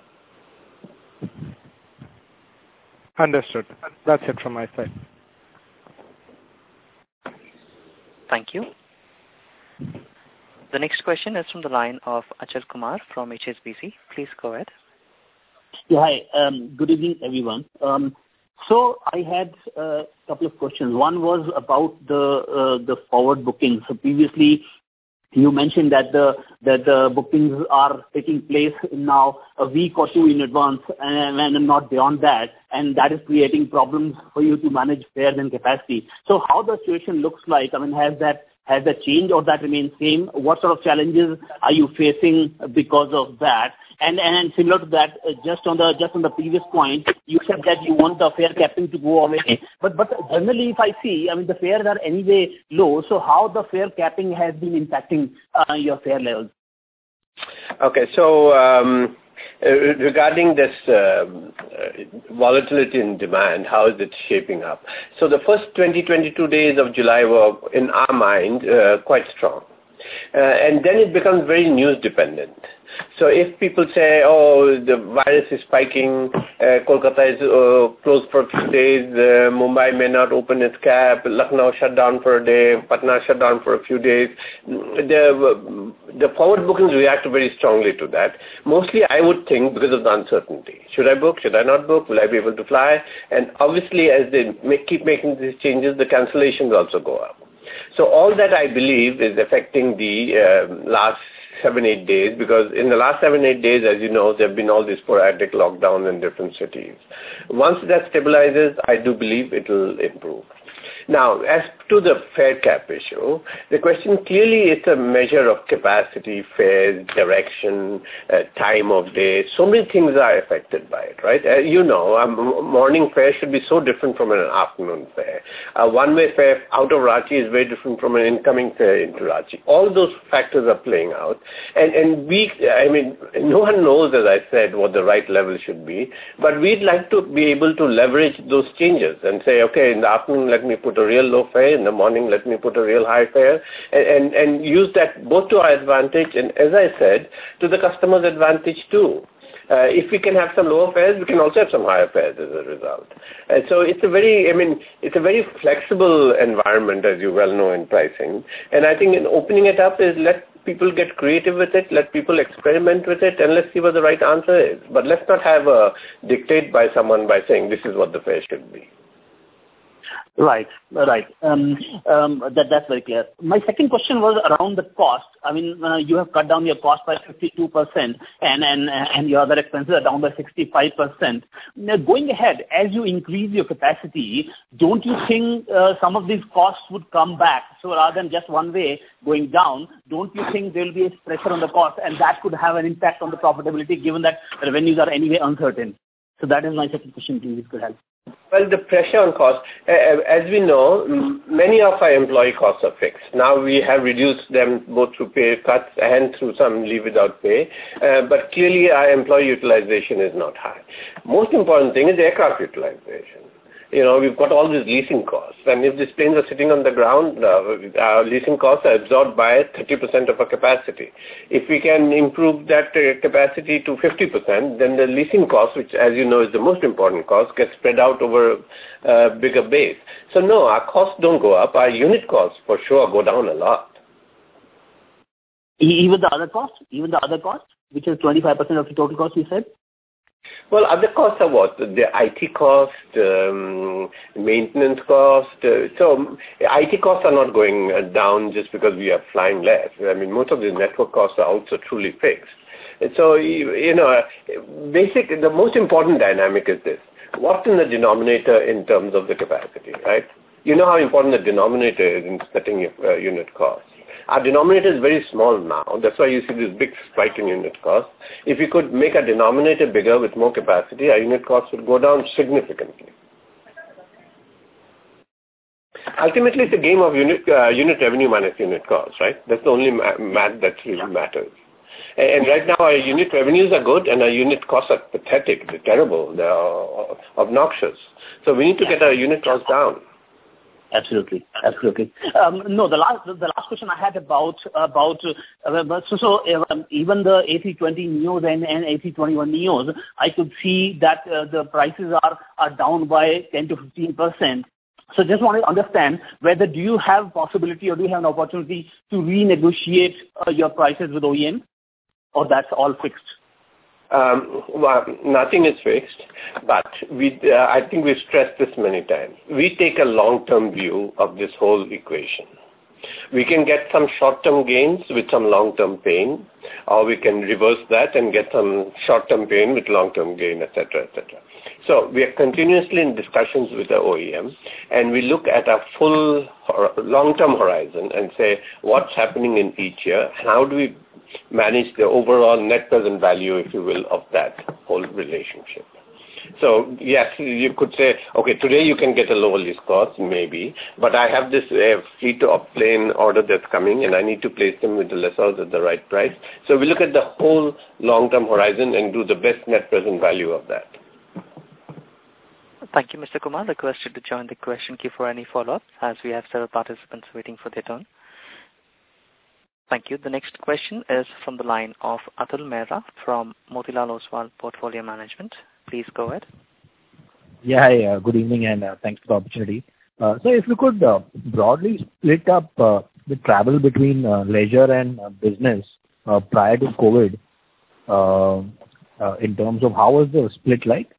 Understood. That's it from my side. Thank you. The next question is from the line of Achal Kumar from H S B C. Please go ahead. Yeah, hi. Um, good evening, everyone. Um, so I had a couple of questions. One was about the uh, the forward bookings. So previously, you mentioned that the that the bookings are taking place now a week or two in advance and, and not beyond that, and that is creating problems for you to manage fares and capacity. So how the situation looks like? I mean, has that has that changed or that remains same? What sort of challenges are you facing because of that? And and similar to that, uh, just on the just on the previous point, you said that you want the fare capping to go away. But but generally, if I see, I mean, the fares are anyway low. So how the fare capping has been impacting uh, your fare levels? Okay, so um, uh, regarding this um, uh, volatility in demand, how is it shaping up? So the first twenty, twenty-two days of July were, in our mind, uh, quite strong. Uh, and then it becomes very news dependent. So if people say, oh, the virus is spiking, uh, Kolkata is uh, closed for a few days, uh, Mumbai may not open its cap, Lucknow shut down for a day, Patna shut down for a few days, the, the forward bookings react very strongly to that. Mostly I would think because of the uncertainty. Should I book? Should I not book? Will I be able to fly? And obviously as they make, keep making these changes, the cancellations also go up. So all that I believe is affecting the uh, last seven, eight days, because in the last seven, eight days, as you know, there have been all these sporadic lockdowns in different cities. Once that stabilizes, I do believe it will improve. Now, as to the fare cap issue, the question clearly is a measure of capacity, fares, direction, uh, time of day. So many things are affected by it, right? Uh, you know, a morning fare should be so different from an afternoon fare. A one-way fare out of Ranchi is very different from an incoming fare into Ranchi. All those factors are playing out. And, and we, I mean, no one knows, as I said, what the right level should be, but we'd like to be able to leverage those changes and say, okay, in the afternoon, let me put a real low fare, in the morning let me put a real high fare, and, and, and use that both to our advantage and, as I said, to the customer's advantage too. Uh, if we can have some lower fares, we can also have some higher fares as a result. And so it's a very, I mean, it's a very flexible environment, as you well know, in pricing. And I think in opening it up is let people get creative with it, let people experiment with it, and let's see what the right answer is. But let's not have a dictate by someone by saying this is what the fare should be. Right, right. Um, um, that, that's very clear. My second question was around the cost. I mean, uh, you have cut down your cost by fifty-two percent and, and, and your other expenses are down by sixty-five percent. Now, going ahead, as you increase your capacity, don't you think uh, some of these costs would come back? So rather than just one way going down, don't you think there will be a pressure on the cost and that could have an impact on the profitability given that revenues are anyway uncertain? So that is my second question to you, if you could help. Well, the pressure on costs, uh, as we know, m- many of our employee costs are fixed. Now we have reduced them both through pay cuts and through some leave without pay, uh, but clearly our employee utilization is not high. Most important thing is aircraft utilization. You know, we've got all these leasing costs, and if these planes are sitting on the ground, uh, our leasing costs are absorbed by thirty percent of our capacity. If we can improve that uh, capacity to fifty percent, then the leasing cost, which as you know is the most important cost, gets spread out over a uh, bigger base. So no, our costs don't go up. Our unit costs for sure go down a lot. Even the other costs? Even the other costs, which is twenty-five percent of the total cost, you said? Well, other costs are what? The I T cost, um, maintenance cost. Uh, so I T costs are not going uh, down just because we are flying less. I mean, most of the network costs are also truly fixed. And so, you, you know, basic, the most important dynamic is this. What's in the denominator in terms of the capacity, right? You know how important the denominator is in setting your uh, unit costs. Our denominator is very small now. That's why you see this big spike in unit costs. If we could make our denominator bigger with more capacity, our unit costs would go down significantly. Ultimately, it's a game of unit uh, unit revenue minus unit costs, right? That's the only ma- math that really matters. And, and right now, our unit revenues are good, and our unit costs are pathetic. They're terrible. They're obnoxious. So we need to get our unit costs down. Absolutely, absolutely. Um, no, the last the last question I had about about uh, so so um, even the A three twenty neos and, and A three twenty-one neos, I could see that uh, the prices are are down by ten to fifteen percent. So just want to understand whether do you have possibility or do you have an opportunity to renegotiate uh, your prices with O E M, or that's all fixed? Um, well, nothing is fixed, but we, uh, I think we've stressed this many times. We take a long-term view of this whole equation. We can get some short-term gains with some long-term pain, or we can reverse that and get some short-term pain with long-term gain, et cetera, et cetera. So we are continuously in discussions with the O E M, and we look at a full long-term horizon and say what's happening in each year, and how do we manage the overall net present value, if you will, of that whole relationship. So, yes, you could say, okay, today you can get a lower lease cost, maybe, but I have this uh, fleet of plane order that's coming, and I need to place them with the lessors at the right price. So we look at the whole long-term horizon and do the best net present value of that. Thank you, Mister Kumar. Requested to join the question queue for any follow-up, as we have several participants waiting for their turn. Thank you. The next question is from the line of Atul Mehra from Motilal Oswal Portfolio Management. Please go ahead. Yeah, hi, uh, good evening, and uh, thanks for the opportunity. Uh, so if you could uh, broadly split up uh, the travel between uh, leisure and uh, business uh, prior to COVID, uh, uh, in terms of how was the split like?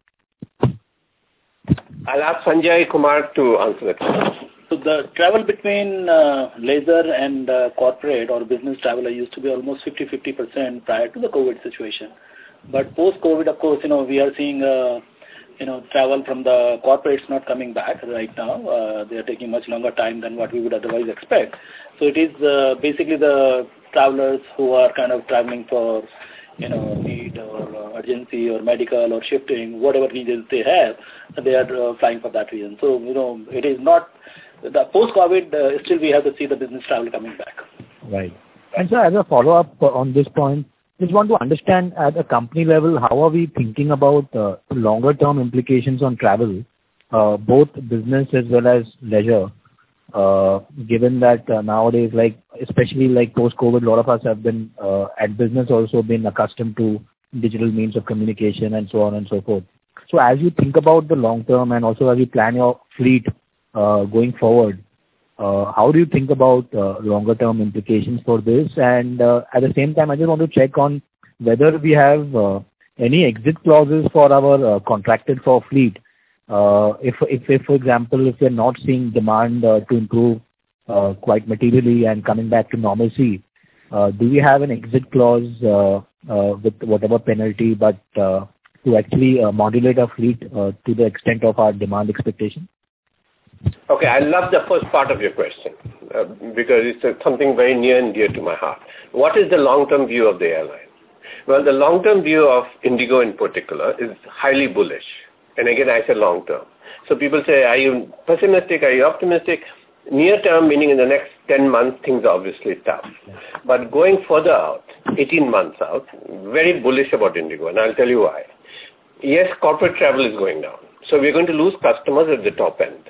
I'll ask Sanjay Kumar to answer that question. So the travel between uh, leisure and uh, corporate or business traveler used to be almost fifty fifty percent prior to the COVID situation. But post-COVID, of course, you know, we are seeing, uh, you know, travel from the corporates not coming back right now. Uh, they are taking much longer time than what we would otherwise expect. So it is uh, basically the travelers who are kind of traveling for, you know, need or uh, urgency or medical or shifting, whatever reasons they have, they are uh, flying for that reason. So, you know, it is not, the post-COVID, uh, still we have to see the business travel coming back. Right. And so as a follow-up on this point, just want to understand at a company level, how are we thinking about uh, longer-term implications on travel, uh, both business as well as leisure, uh, given that uh, nowadays, like especially like post-COVID, a lot of us have been uh, at business also been accustomed to digital means of communication and so on and so forth. So as you think about the long-term and also as you plan your fleet uh, going forward, Uh, how do you think about uh, longer-term implications for this? And uh, at the same time, I just want to check on whether we have uh, any exit clauses for our uh, contracted for fleet. Uh, if, if, if, for example, if we're not seeing demand uh, to improve uh, quite materially and coming back to normalcy, uh, do we have an exit clause uh, uh, with whatever penalty, but uh, to actually uh, modulate our fleet uh, to the extent of our demand expectation? Okay, I love the first part of your question uh, because it's uh, something very near and dear to my heart. What is the long-term view of the airline? Well, the long-term view of Indigo in particular is highly bullish. And again, I say long-term. So people say, are you pessimistic? Are you optimistic? Near-term, meaning in the next ten months, things are obviously tough. But going further out, eighteen months out, very bullish about Indigo, and I'll tell you why. Yes, corporate travel is going down. So we're going to lose customers at the top end.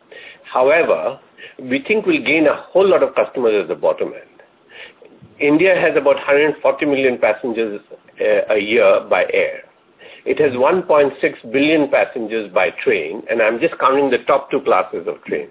However, we think we'll gain a whole lot of customers at the bottom end. India has about one hundred forty million passengers uh, a year by air. It has one point six billion passengers by train, and I'm just counting the top two classes of train.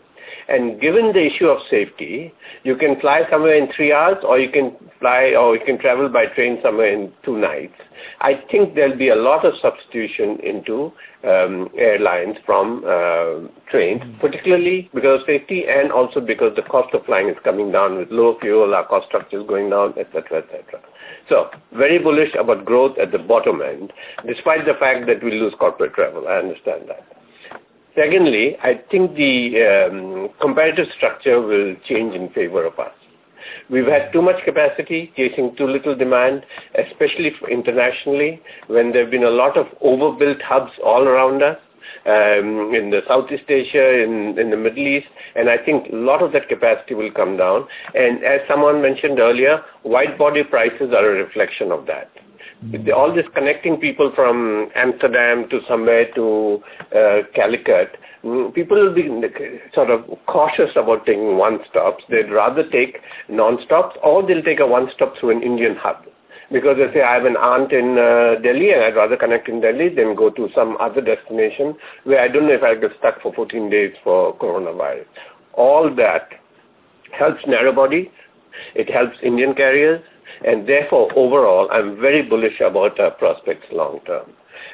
And given the issue of safety, you can fly somewhere in three hours, or you can fly, or you can travel by train somewhere in two nights. I think there'll be a lot of substitution into um, airlines from uh, trains, particularly because of safety and also because the cost of flying is coming down with low fuel, our cost structure is going down, et cetera, et cetera. So, very bullish about growth at the bottom end, despite the fact that we lose corporate travel. I understand that. Secondly, I think the um, competitive structure will change in favor of us. We've had too much capacity, chasing too little demand, especially internationally, when there have been a lot of overbuilt hubs all around us, um, in the Southeast Asia, in, in the Middle East, and I think a lot of that capacity will come down. And as someone mentioned earlier, wide-body prices are a reflection of that. All this connecting people from Amsterdam to somewhere to uh, Calicut, people will be sort of cautious about taking one-stops. They'd rather take non-stops, or they'll take a one-stop through an Indian hub. Because they say, I have an aunt in uh, Delhi and I'd rather connect in Delhi than go to some other destination where I don't know if I'll get stuck for fourteen days for coronavirus. All that helps narrow body. It helps Indian carriers, and therefore, overall, I'm very bullish about our prospects long term.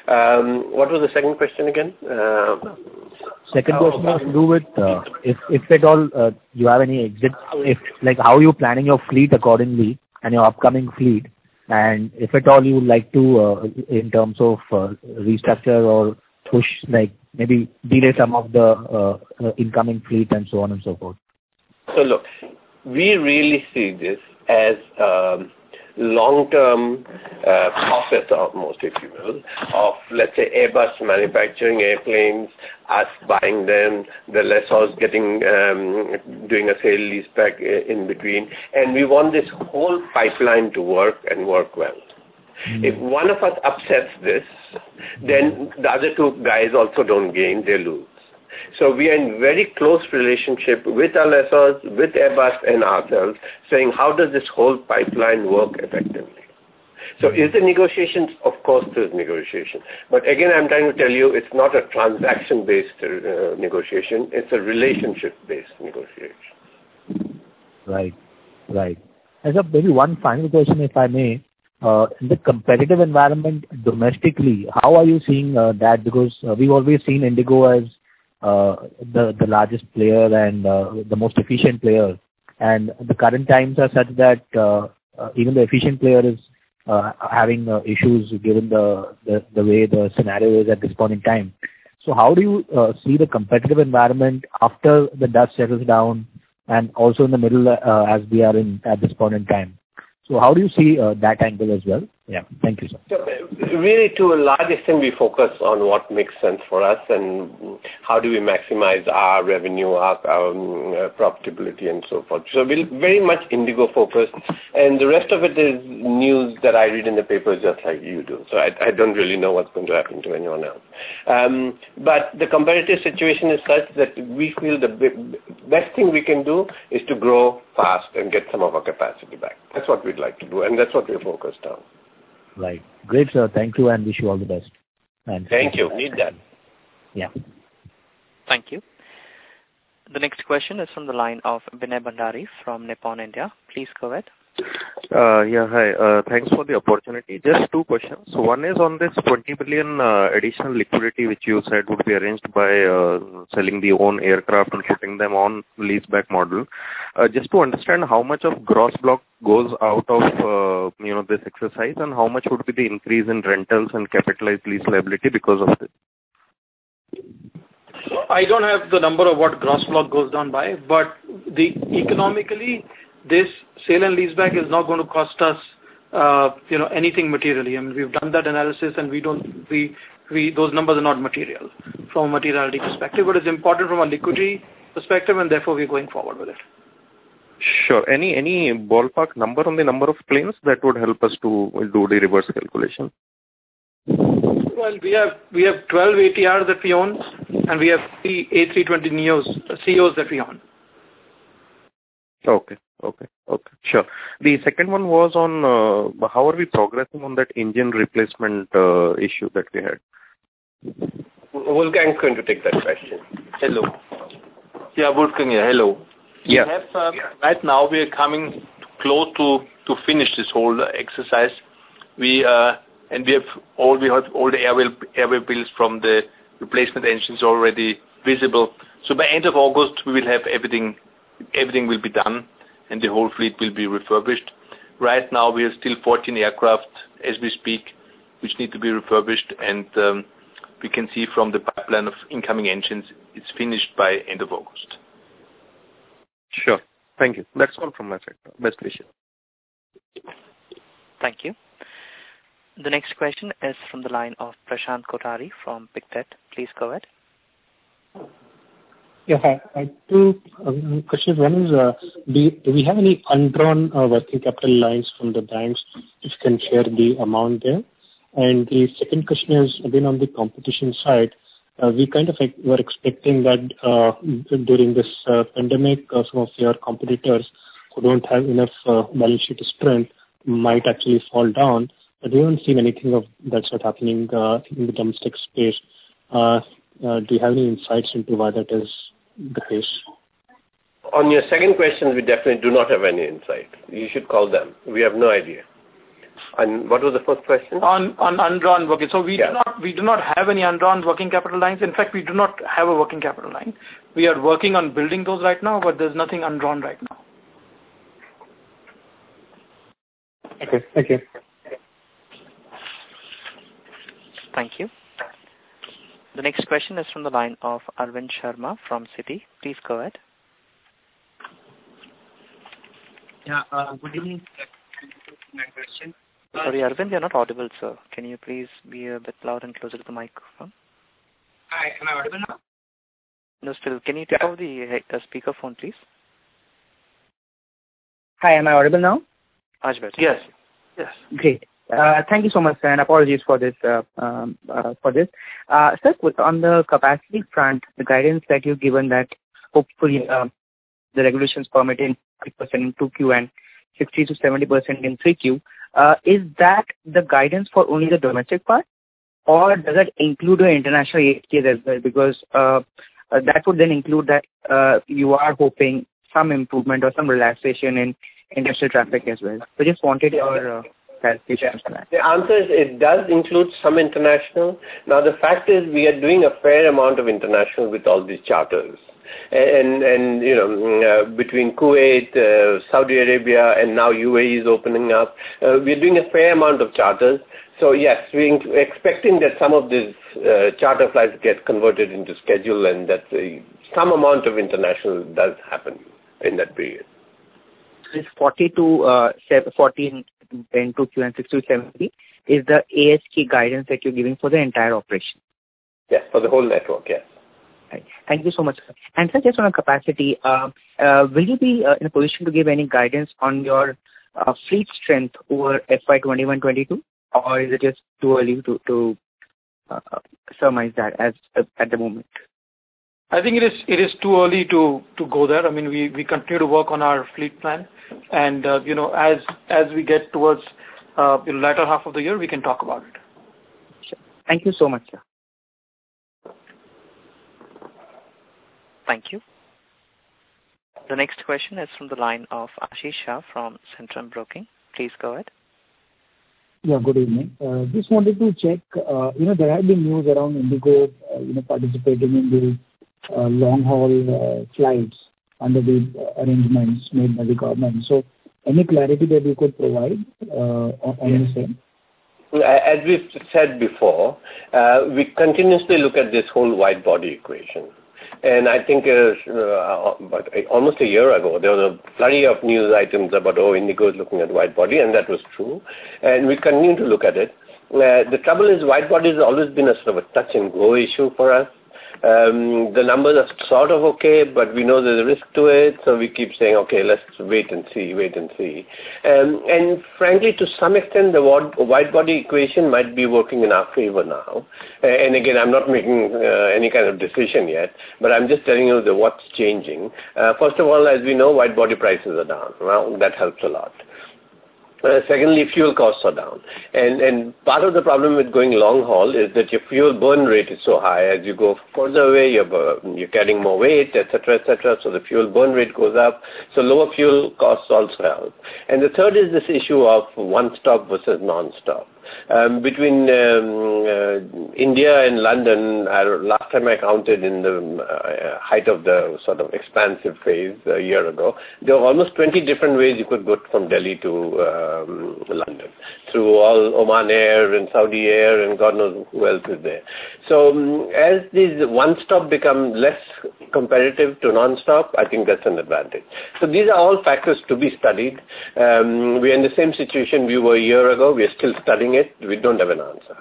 Um, what was the second question again? Uh, Second question has to do with uh, if if at all uh, you have any exit, if like how you planning your fleet accordingly and your upcoming fleet, and if at all you would like to uh, in terms of uh, restructure or push, like maybe delay some of the uh, uh, incoming fleet and so on and so forth. So look, we really see this as um, long-term uh, process almost, if you will, of, let's say, Airbus manufacturing airplanes, us buying them, the lessors getting, um, doing a sale leaseback in between, and we want this whole pipeline to work and work well. Mm. If one of us upsets this, then the other two guys also don't gain, they lose. So we are in very close relationship with our lessors, with Airbus and ourselves, saying how does this whole pipeline work effectively. So is there negotiations? Of course there's negotiation. But again, I'm trying to tell you, it's not a transaction-based uh, negotiation, it's a relationship-based negotiation. Right, right. As a maybe one final question, if I may, uh, in the competitive environment domestically, how are you seeing uh, that? Because uh, we've always seen Indigo as Uh, the the largest player and uh, the most efficient player, and the current times are such that uh, uh, even the efficient player is uh, having uh, issues given the, the the way the scenario is at this point in time. So how do you uh, see the competitive environment after the dust settles down, and also in the middle uh, as we are in at this point in time? So how do you see uh, that angle as well? Yeah, thank you, sir. So really, to a large extent, we focus on what makes sense for us and how do we maximize our revenue, our, our um, uh, profitability, and so forth. So we're very much Indigo focused, and the rest of it is news that I read in the papers just like you do. So I, I don't really know what's going to happen to anyone else. Um, but the competitive situation is such that we feel the best thing we can do is to grow fast and get some of our capacity back. That's what we'd like to do, and that's what we're focused on. Right. Great, sir. Thank you, and wish you all the best. And Thank you. Need that. Yeah. Thank you. The next question is from the line of Binay Bhandari from Nippon India. Please go ahead. Uh, yeah, hi. Uh, thanks for the opportunity. Just two questions. So one is on this twenty billion uh, additional liquidity which you said would be arranged by uh, selling the own aircraft and putting them on leaseback model. Uh, just to understand how much of gross block goes out of uh, you know this exercise, and how much would be the increase in rentals and capitalized lease liability because of this? I don't have the number of what gross block goes down by, but the economically, this sale and leaseback is not going to cost us, uh, you know, anything materially. I mean, we've done that analysis, and we don't, we, we, those numbers are not material from a materiality perspective, but it's important from a liquidity perspective, and therefore we're going forward with it. Sure. Any any ballpark number on the number of planes that would help us to do the reverse calculation? Well, we have we have twelve A T Rs that we own, and we have three A three twenty neos, C Os that we own. Okay, okay, okay, sure. The second one was on uh, how are we progressing on that engine replacement uh, issue that we had? Wolfgang is going to take that question. Hello. Yeah, Wolfgang here. Hello. Yeah. We have, uh, right now we are coming close to, to finish this whole exercise. We uh, and we have all we have all the airwheel airwheel bills from the replacement engines already visible. So by end of August we will have everything. Everything will be done, and the whole fleet will be refurbished. Right now we have still fourteen aircraft as we speak, which need to be refurbished, and um, we can see from the pipeline of incoming engines it's finished by end of August. Sure. Thank you. That's all from my side. Best wishes. Thank you. The next question is from the line of Prashant Kothari from Pictet. Please go ahead. Yeah, hi. I have two uh, questions. One is, uh, do, do we have any undrawn uh, working capital lines from the banks? If you can share the amount there. And the second question is, again, on the competition side, uh, we kind of like, were expecting that uh, during this uh, pandemic, uh, some of your competitors who don't have enough uh, balance sheet strength might actually fall down. But we haven't seen anything of that sort happening uh, in the domestic space. Uh, uh, do you have any insights into why that is the case? on your second question, we definitely do not have any insight. You should call them. We have no idea. And what was the first question? On on undrawn working. So we yeah. do not we do not have any undrawn working capital lines. In fact, we do not have a working capital line. We are working on building those right now, but there's nothing undrawn right now. Okay. Thank you. Thank you. The next question is from the line of Arvind Sharma from Citi. Please go ahead. Yeah, uh, good evening. My question. Sorry, Arvind, you're not audible, sir. Can you please be a bit loud and closer to the microphone? Hi, am I audible now? No, still. Can you take off the uh, speakerphone, please? Hi, am I audible now? Much better. Yes. Yes. Great. Uh, thank you so much, sir, and apologies for this. Uh, um, uh, for this, uh, sir, on the capacity front, the guidance that you've given that hopefully uh, the regulations permitting fifty percent in two Q and sixty to seventy percent in three Q. Uh, is that the guidance for only the domestic part, or does that include the international A H Ks as well? Because uh, uh, that would then include that uh, you are hoping some improvement or some relaxation in international traffic as well. So just wanted your uh, clarification on that. The answer is it does include some international. Now the fact is we are doing a fair amount of international with all these charters. And, and you know, uh, between Kuwait, uh, Saudi Arabia, and now U A E is opening up, uh, we're doing a fair amount of charters. So yes, we're expecting that some of these uh, charter flights get converted into schedule and that uh, some amount of international does happen in that period. It's forty to uh, forty in two Q and sixty to seventy is the A S K guidance that you're giving for the entire operation. Yes, for the whole network, yes. Right. Thank you so much, sir. And sir, just on a capacity, uh, uh, will you be uh, in a position to give any guidance on your uh, fleet strength over F Y twenty-one twenty-two, or is it just too early to, to uh, surmise that as uh, at the moment? I think it is it is too early to, to go there. I mean, we, we continue to work on our fleet plan, and uh, you know, as as we get towards uh, the latter half of the year, we can talk about it. Sure. Thank you so much, sir. Thank you. The next question is from the line of Ashish Shah from Centrum Broking. Please go ahead. Yeah, good evening. Uh, just wanted to check, uh, you know, there have been news around Indigo, uh, you know, participating in the uh, long-haul uh, flights under the uh, arrangements made by the government. So, any clarity that you could provide uh, on, on yes. the same? As we've said before, uh, we continuously look at this whole wide-body equation. And I think uh, uh, but almost a year ago, there was a flurry of news items about, oh, Indigo is looking at wide body, and that was true. And we continue to look at it. Uh, the trouble is wide body has always been a sort of a touch and go issue for us. Um, the numbers are sort of okay, but we know there's a risk to it, so we keep saying, okay, let's wait and see, wait and see. Um, and frankly, to some extent, the wide body equation might be working in our favor now. Uh, and again, I'm not making uh, any kind of decision yet, but I'm just telling you the what's changing. Uh, first of all, as we know, wide body prices are down. Well, that helps a lot. Uh, secondly, fuel costs are down. And and part of the problem with going long haul is that your fuel burn rate is so high. As you go further away, you're, you're carrying more weight, et cetera, et cetera. So the fuel burn rate goes up. So lower fuel costs also help. And the third is this issue of one-stop versus non-stop. Um, between um, uh, India and London, I, last time I counted in the uh, height of the sort of expansive phase a year ago, there were almost twenty different ways you could go from Delhi to um, London, through all Oman Air and Saudi Air and God knows who else is there. So um, as these one-stop become less competitive to non-stop, I think that's an advantage. So these are all factors to be studied. Um, we're in the same situation we were a year ago. We're still studying it. We don't have an answer.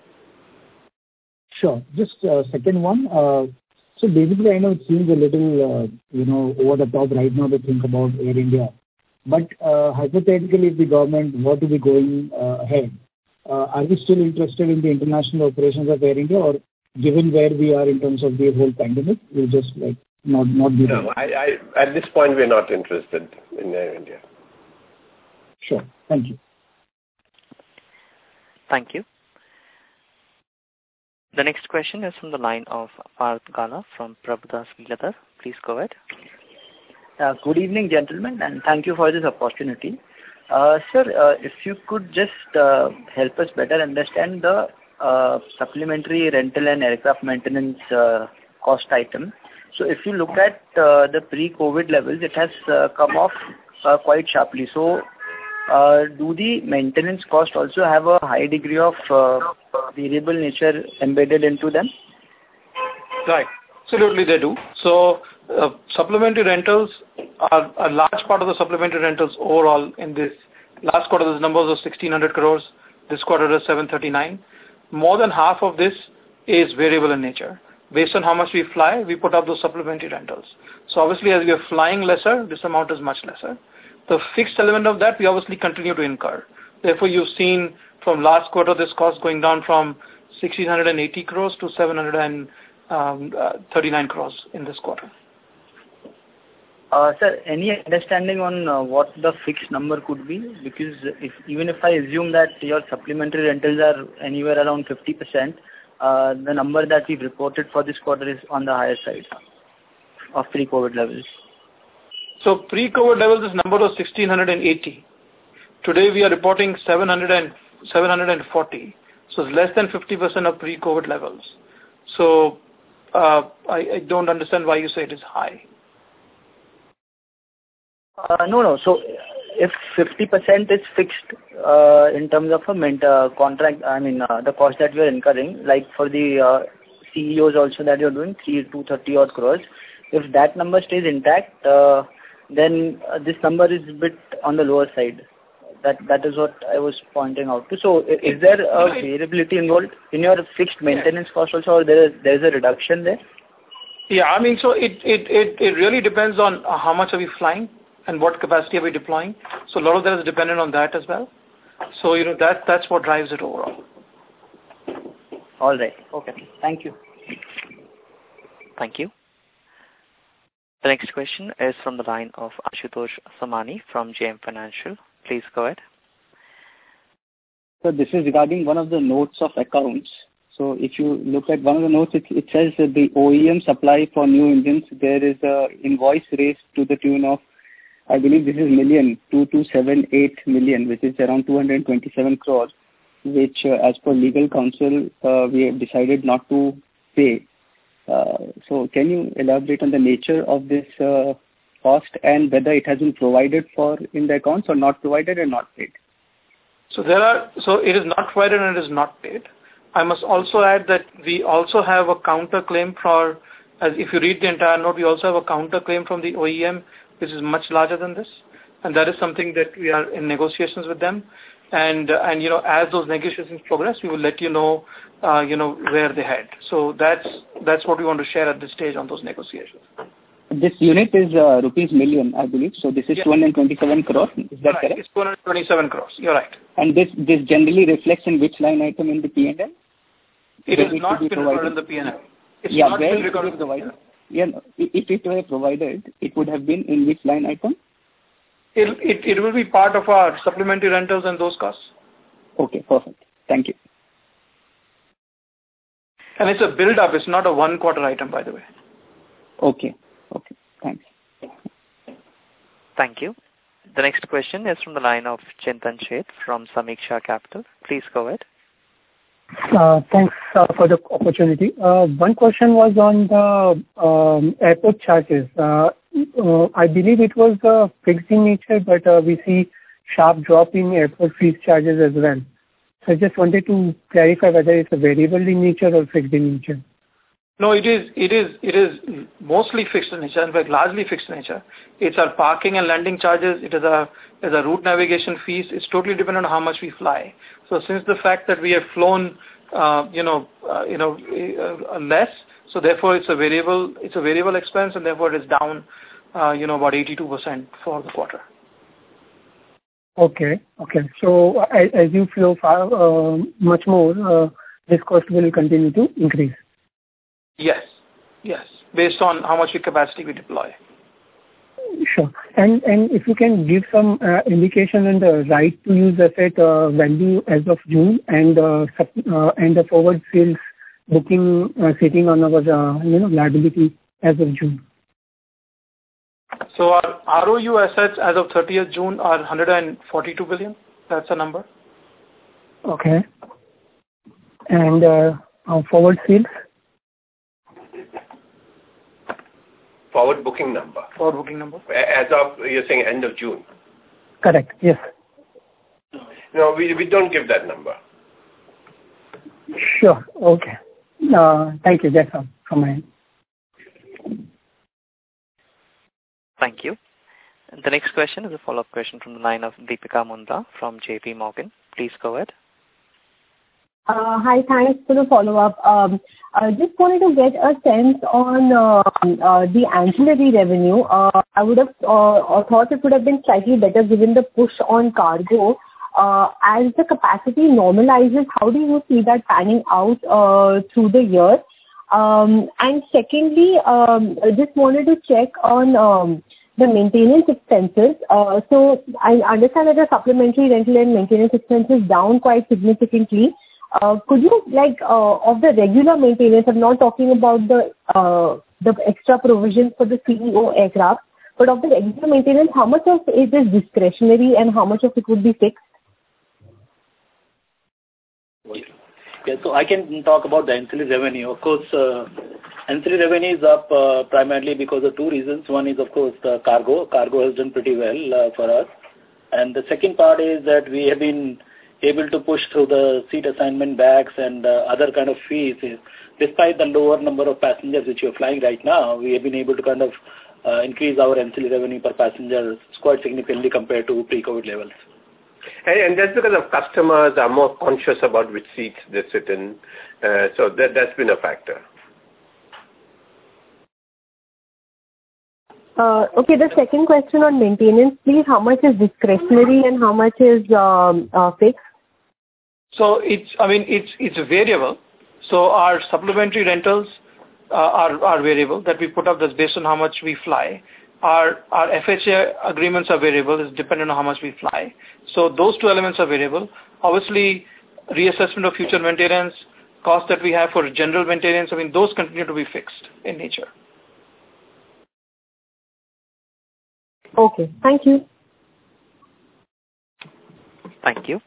Sure. Just uh, second one. Uh, so basically, I know it seems a little, uh, you know, over the top right now to think about Air India. But uh, hypothetically, if the government were to be going uh, ahead, uh, are we still interested in the international operations of Air India, or given where we are in terms of the whole pandemic, we'll just like not not be No, I, I, at this point, we're not interested in Air India. Sure. Thank you. Thank you. The next question is from the line of Parth Gala from Prabhudas Lilladher. Please go ahead. Uh, Good evening, gentlemen, and thank you for this opportunity. Uh, Sir, uh, if you could just uh, help us better understand the uh, supplementary rental and aircraft maintenance uh, cost item. So if you look at uh, the pre-COVID levels, it has uh, come off uh, quite sharply. So uh, do the maintenance cost also have a high degree of uh, variable nature embedded into them? Right. Absolutely they do. So uh, supplementary rentals are a large part of the supplementary rentals overall in this. Last quarter, the numbers was sixteen hundred crores. This quarter is seven thirty-nine. More than half of this is variable in nature. Based on how much we fly, we put up those supplementary rentals. So obviously, as we are flying lesser, this amount is much lesser. The fixed element of that, we obviously continue to incur. Therefore, you've seen from last quarter, this cost going down from one thousand six hundred eighty crores to seven hundred thirty-nine crores in this quarter. Uh, sir, any understanding on uh, what the fixed number could be? Because if, even if I assume that your supplementary rentals are anywhere around fifty percent, uh, the number that we've reported for this quarter is on the higher side of pre-COVID levels. So pre-COVID levels, this number was one thousand six hundred eighty. Today we are reporting seven hundred forty. So it's less than fifty percent of pre-COVID levels. So uh, I, I don't understand why you say it is high. Uh, no, no. So if fifty percent is fixed uh, in terms of a mint, uh, contract, I mean, uh, the cost that we are incurring, like for the uh, C E Os also that you're doing, three to thirty odd crores, if that number stays intact, uh, then uh, this number is a bit on the lower side. That That is what I was pointing out to. So is there a variability involved in your fixed maintenance cost also, or there is, there is a reduction there? Yeah, I mean, so it, it, it, it really depends on how much are we flying and what capacity are we deploying. So a lot of that is dependent on that as well. So, you know, that that's what drives it overall. All right. Okay. Thank you. Thank you. The next question is from the line of Ashutosh Samani from J M Financial. Please go ahead. So this is regarding one of the notes of accounts. So if you look at one of the notes, it, it says that the O E M supply for new engines, there is a invoice raised to the tune of, I believe this is million, two two seven eight million, which is around two hundred twenty-seven crores, which uh, as per legal counsel, uh, we have decided not to pay. Uh, so can you elaborate on the nature of this uh, cost and whether it has been provided for in the accounts or not provided and not paid? So there are, so it is not provided and it is not paid. I must also add that we also have a counter claim for, as if you read the entire note, we also have a counter claim from the O E M, which is much larger than this. And that is something that we are in negotiations with them. And, uh, and you know, as those negotiations progress, we will let you know, uh, you know, where they head. So that's, that's what we want to share at this stage on those negotiations. This unit is uh, rupees million, I believe. So this is yeah. two hundred twenty-seven crores. Is that right. correct? It's two hundred twenty-seven crores. You're right. And this, this generally reflects in which line item in the P and L? It has not been recorded in the P and L. It's yeah, not where been recorded in the P and L. Yeah, no, if it were provided, it would have been in which line item? It, it, it will be part of our supplementary rentals and those costs. Okay, perfect. Thank you. And it's a build-up. It's not a one-quarter item, by the way. Okay. Okay. Thanks. Thank you. The next question is from the line of Chintan Sheth from Samiksha Capital. Please go ahead. Uh, thanks uh, for the opportunity. Uh, one question was on the um, airport charges. Uh, uh, I believe it was uh, fixed in nature, but uh, we see sharp drop in airport fees charges as well. So I just wanted to clarify whether it's a variable in nature or fixed in nature. No, it is, it is, it is mostly fixed in nature, in fact, largely fixed in nature. It's our parking and landing charges. It is a, is a route navigation fees. It's totally dependent on how much we fly. So since the fact that we have flown, uh, you know, uh, you know, uh, less, so therefore it's a variable, it's a variable expense, and therefore it is down, uh, you know, about eighty-two percent for the quarter. Okay. Okay. So as, as you flow far, uh, much more, uh, this cost will continue to increase. Yes, yes, based on how much capacity we deploy. Sure. And and if you can give some uh, indication on the right to use asset uh, value as of June and uh, uh, and the forward sales booking uh, sitting on our uh, you know liability as of June. So our R O U assets as of thirtieth June are one hundred forty-two billion. That's the number. Okay. And uh, uh, forward sales? Forward booking number. Forward booking number. As of, you're saying end of June? Correct, yes. No, we, we don't give that number. Sure, okay. Uh, thank you, that's all from my end. Thank you. The next question is a follow-up question from the line of Deepika Mundra from J P Morgan. Please go ahead. Uh, hi, thanks for the follow-up. Um, I just wanted to get a sense on uh, uh, the ancillary revenue. Uh, I would have uh, thought it would have been slightly better given the push on cargo. Uh, as the capacity normalizes, how do you see that panning out uh, through the year? Um, and secondly, um, I just wanted to check on um, the maintenance expenses. Uh, so I understand that the supplementary rental and maintenance expenses down quite significantly. Uh, could you, like, uh, of the regular maintenance, I'm not talking about the uh, the extra provisions for the C E O aircraft, but of the regular maintenance, how much of it is discretionary and how much of it would be fixed? Yeah, so I can talk about the ancillary revenue. Of course, uh, ancillary revenue is up uh, primarily because of two reasons. One is, of course, the cargo. Cargo has done pretty well uh, for us. And the second part is that we have been able to push through the seat assignment bags and uh, other kind of fees. Despite the lower number of passengers which you're flying right now, we have been able to kind of uh, increase our ancillary revenue per passenger quite significantly compared to pre-COVID levels. And, and that's because of customers are more conscious about which seats they sit in. Uh, so that, that's been a factor. Uh, okay, the second question on maintenance, please. How much is discretionary and how much is um, uh, fixed? So it's, I mean, it's it's variable. So our supplementary rentals uh, are are variable that we put up. That's based on how much we fly. Our our F H A agreements are variable. It's dependent on how much we fly. So those two elements are variable. Obviously, reassessment of future maintenance, costs that we have for general maintenance, I mean, those continue to be fixed in nature. Okay, thank you. Thank you.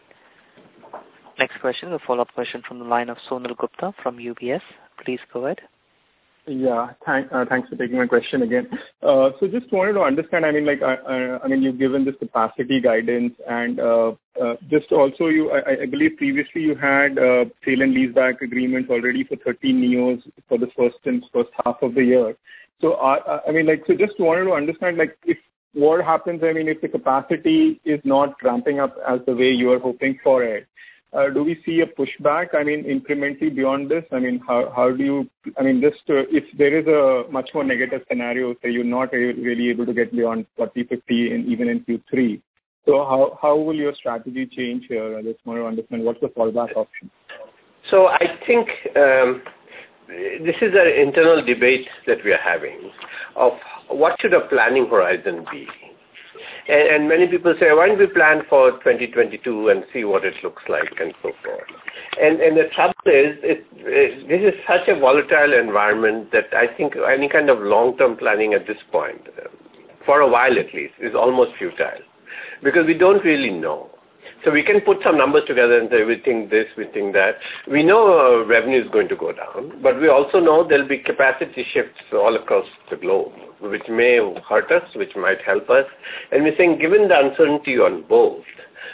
Next question is a follow-up question from the line of Sonal Gupta from U B S. Please go ahead. Yeah, thank, uh, thanks for taking my question again. Uh, so just wanted to understand, I mean, like, uh, uh, I mean, you've given this capacity guidance and uh, uh, just also you, I, I believe previously you had uh, sale and leaseback agreements already for thirteen neos for the first and first half of the year. So, uh, I mean, like, so just wanted to understand, like, if what happens, I mean, if the capacity is not ramping up as the way you are hoping for it, Uh, do we see a pushback, I mean, incrementally beyond this? I mean, how how do you, I mean, just uh, if there is a much more negative scenario, say you're not really able to get beyond forty, fifty in, even in Q three, so how, how will your strategy change here? I just want to understand what's the fallback option. So I think um, this is an internal debate that we are having of what should a planning horizon be. And, and many people say, why don't we plan for twenty twenty-two and see what it looks like and so forth. And, and the trouble is, it, it, this is such a volatile environment that I think any kind of long-term planning at this point, for a while at least, is almost futile. Because we don't really know. So we can put some numbers together and say, we think this, we think that. We know uh, revenue is going to go down, but we also know there will be capacity shifts all across the globe, which may hurt us, which might help us. And we're saying, given the uncertainty on both,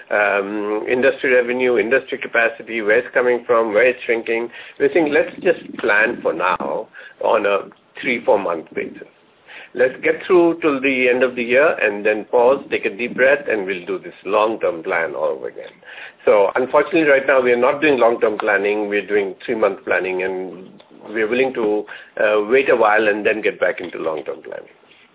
um, industry revenue, industry capacity, where it's coming from, where it's shrinking, we're saying, let's just plan for now on a three, four month basis. Let's get through till the end of the year and then pause, take a deep breath, and we'll do this long-term plan all over again. So unfortunately right now we are not doing long-term planning, we're doing three-month planning, and we're willing to uh, wait a while and then get back into long-term planning.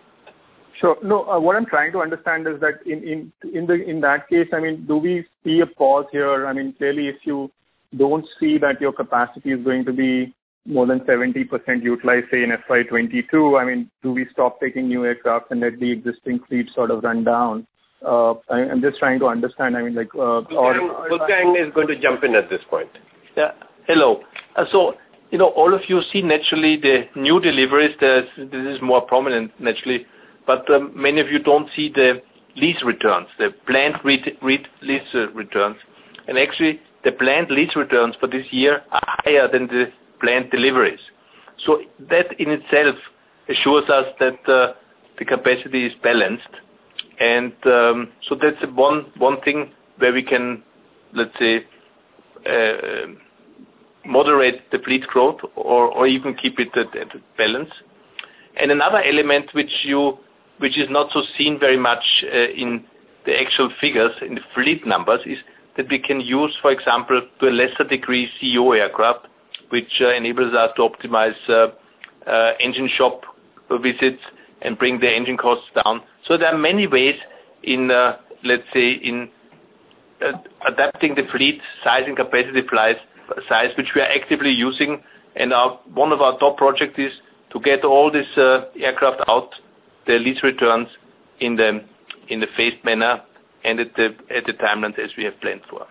Sure. No, uh, what I'm trying to understand is that in, in, in, the, in that case, I mean, do we see a pause here? I mean, clearly if you don't see that your capacity is going to be more than seventy percent utilized, say, in F Y twenty-two, I mean, do we stop taking new aircraft and let the existing fleet sort of run down? Uh, I, I'm just trying to understand, I mean, like... Uh, Wolfgang, or, Wolfgang is going to jump in at this point. Yeah, hello. Uh, so, you know, all of you see naturally the new deliveries, this is more prominent naturally but um, many of you don't see the lease returns, the planned re- re- lease uh, returns. And actually, the planned lease returns for this year are higher than the planned deliveries. So that in itself assures us that uh, the capacity is balanced. And um, so that's one one thing where we can, let's say, uh, moderate the fleet growth or, or even keep it at, at balance. And another element which you which is not so seen very much uh, in the actual figures, in the fleet numbers, is that we can use, for example, to a lesser degree C O aircraft, which uh, enables us to optimize uh, uh, engine shop visits and bring the engine costs down. So there are many ways in, uh, let's say, in uh, adapting the fleet size and capacity size, size, which we are actively using. And our, one of our top projects is to get all these uh, aircraft out, the lease returns, in the in the phased manner and at the at the timelines as we have planned for.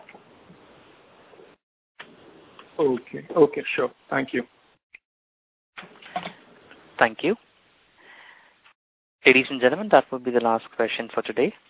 Okay. Okay, sure. Thank you. Thank you. Ladies and gentlemen, that will be the last question for today.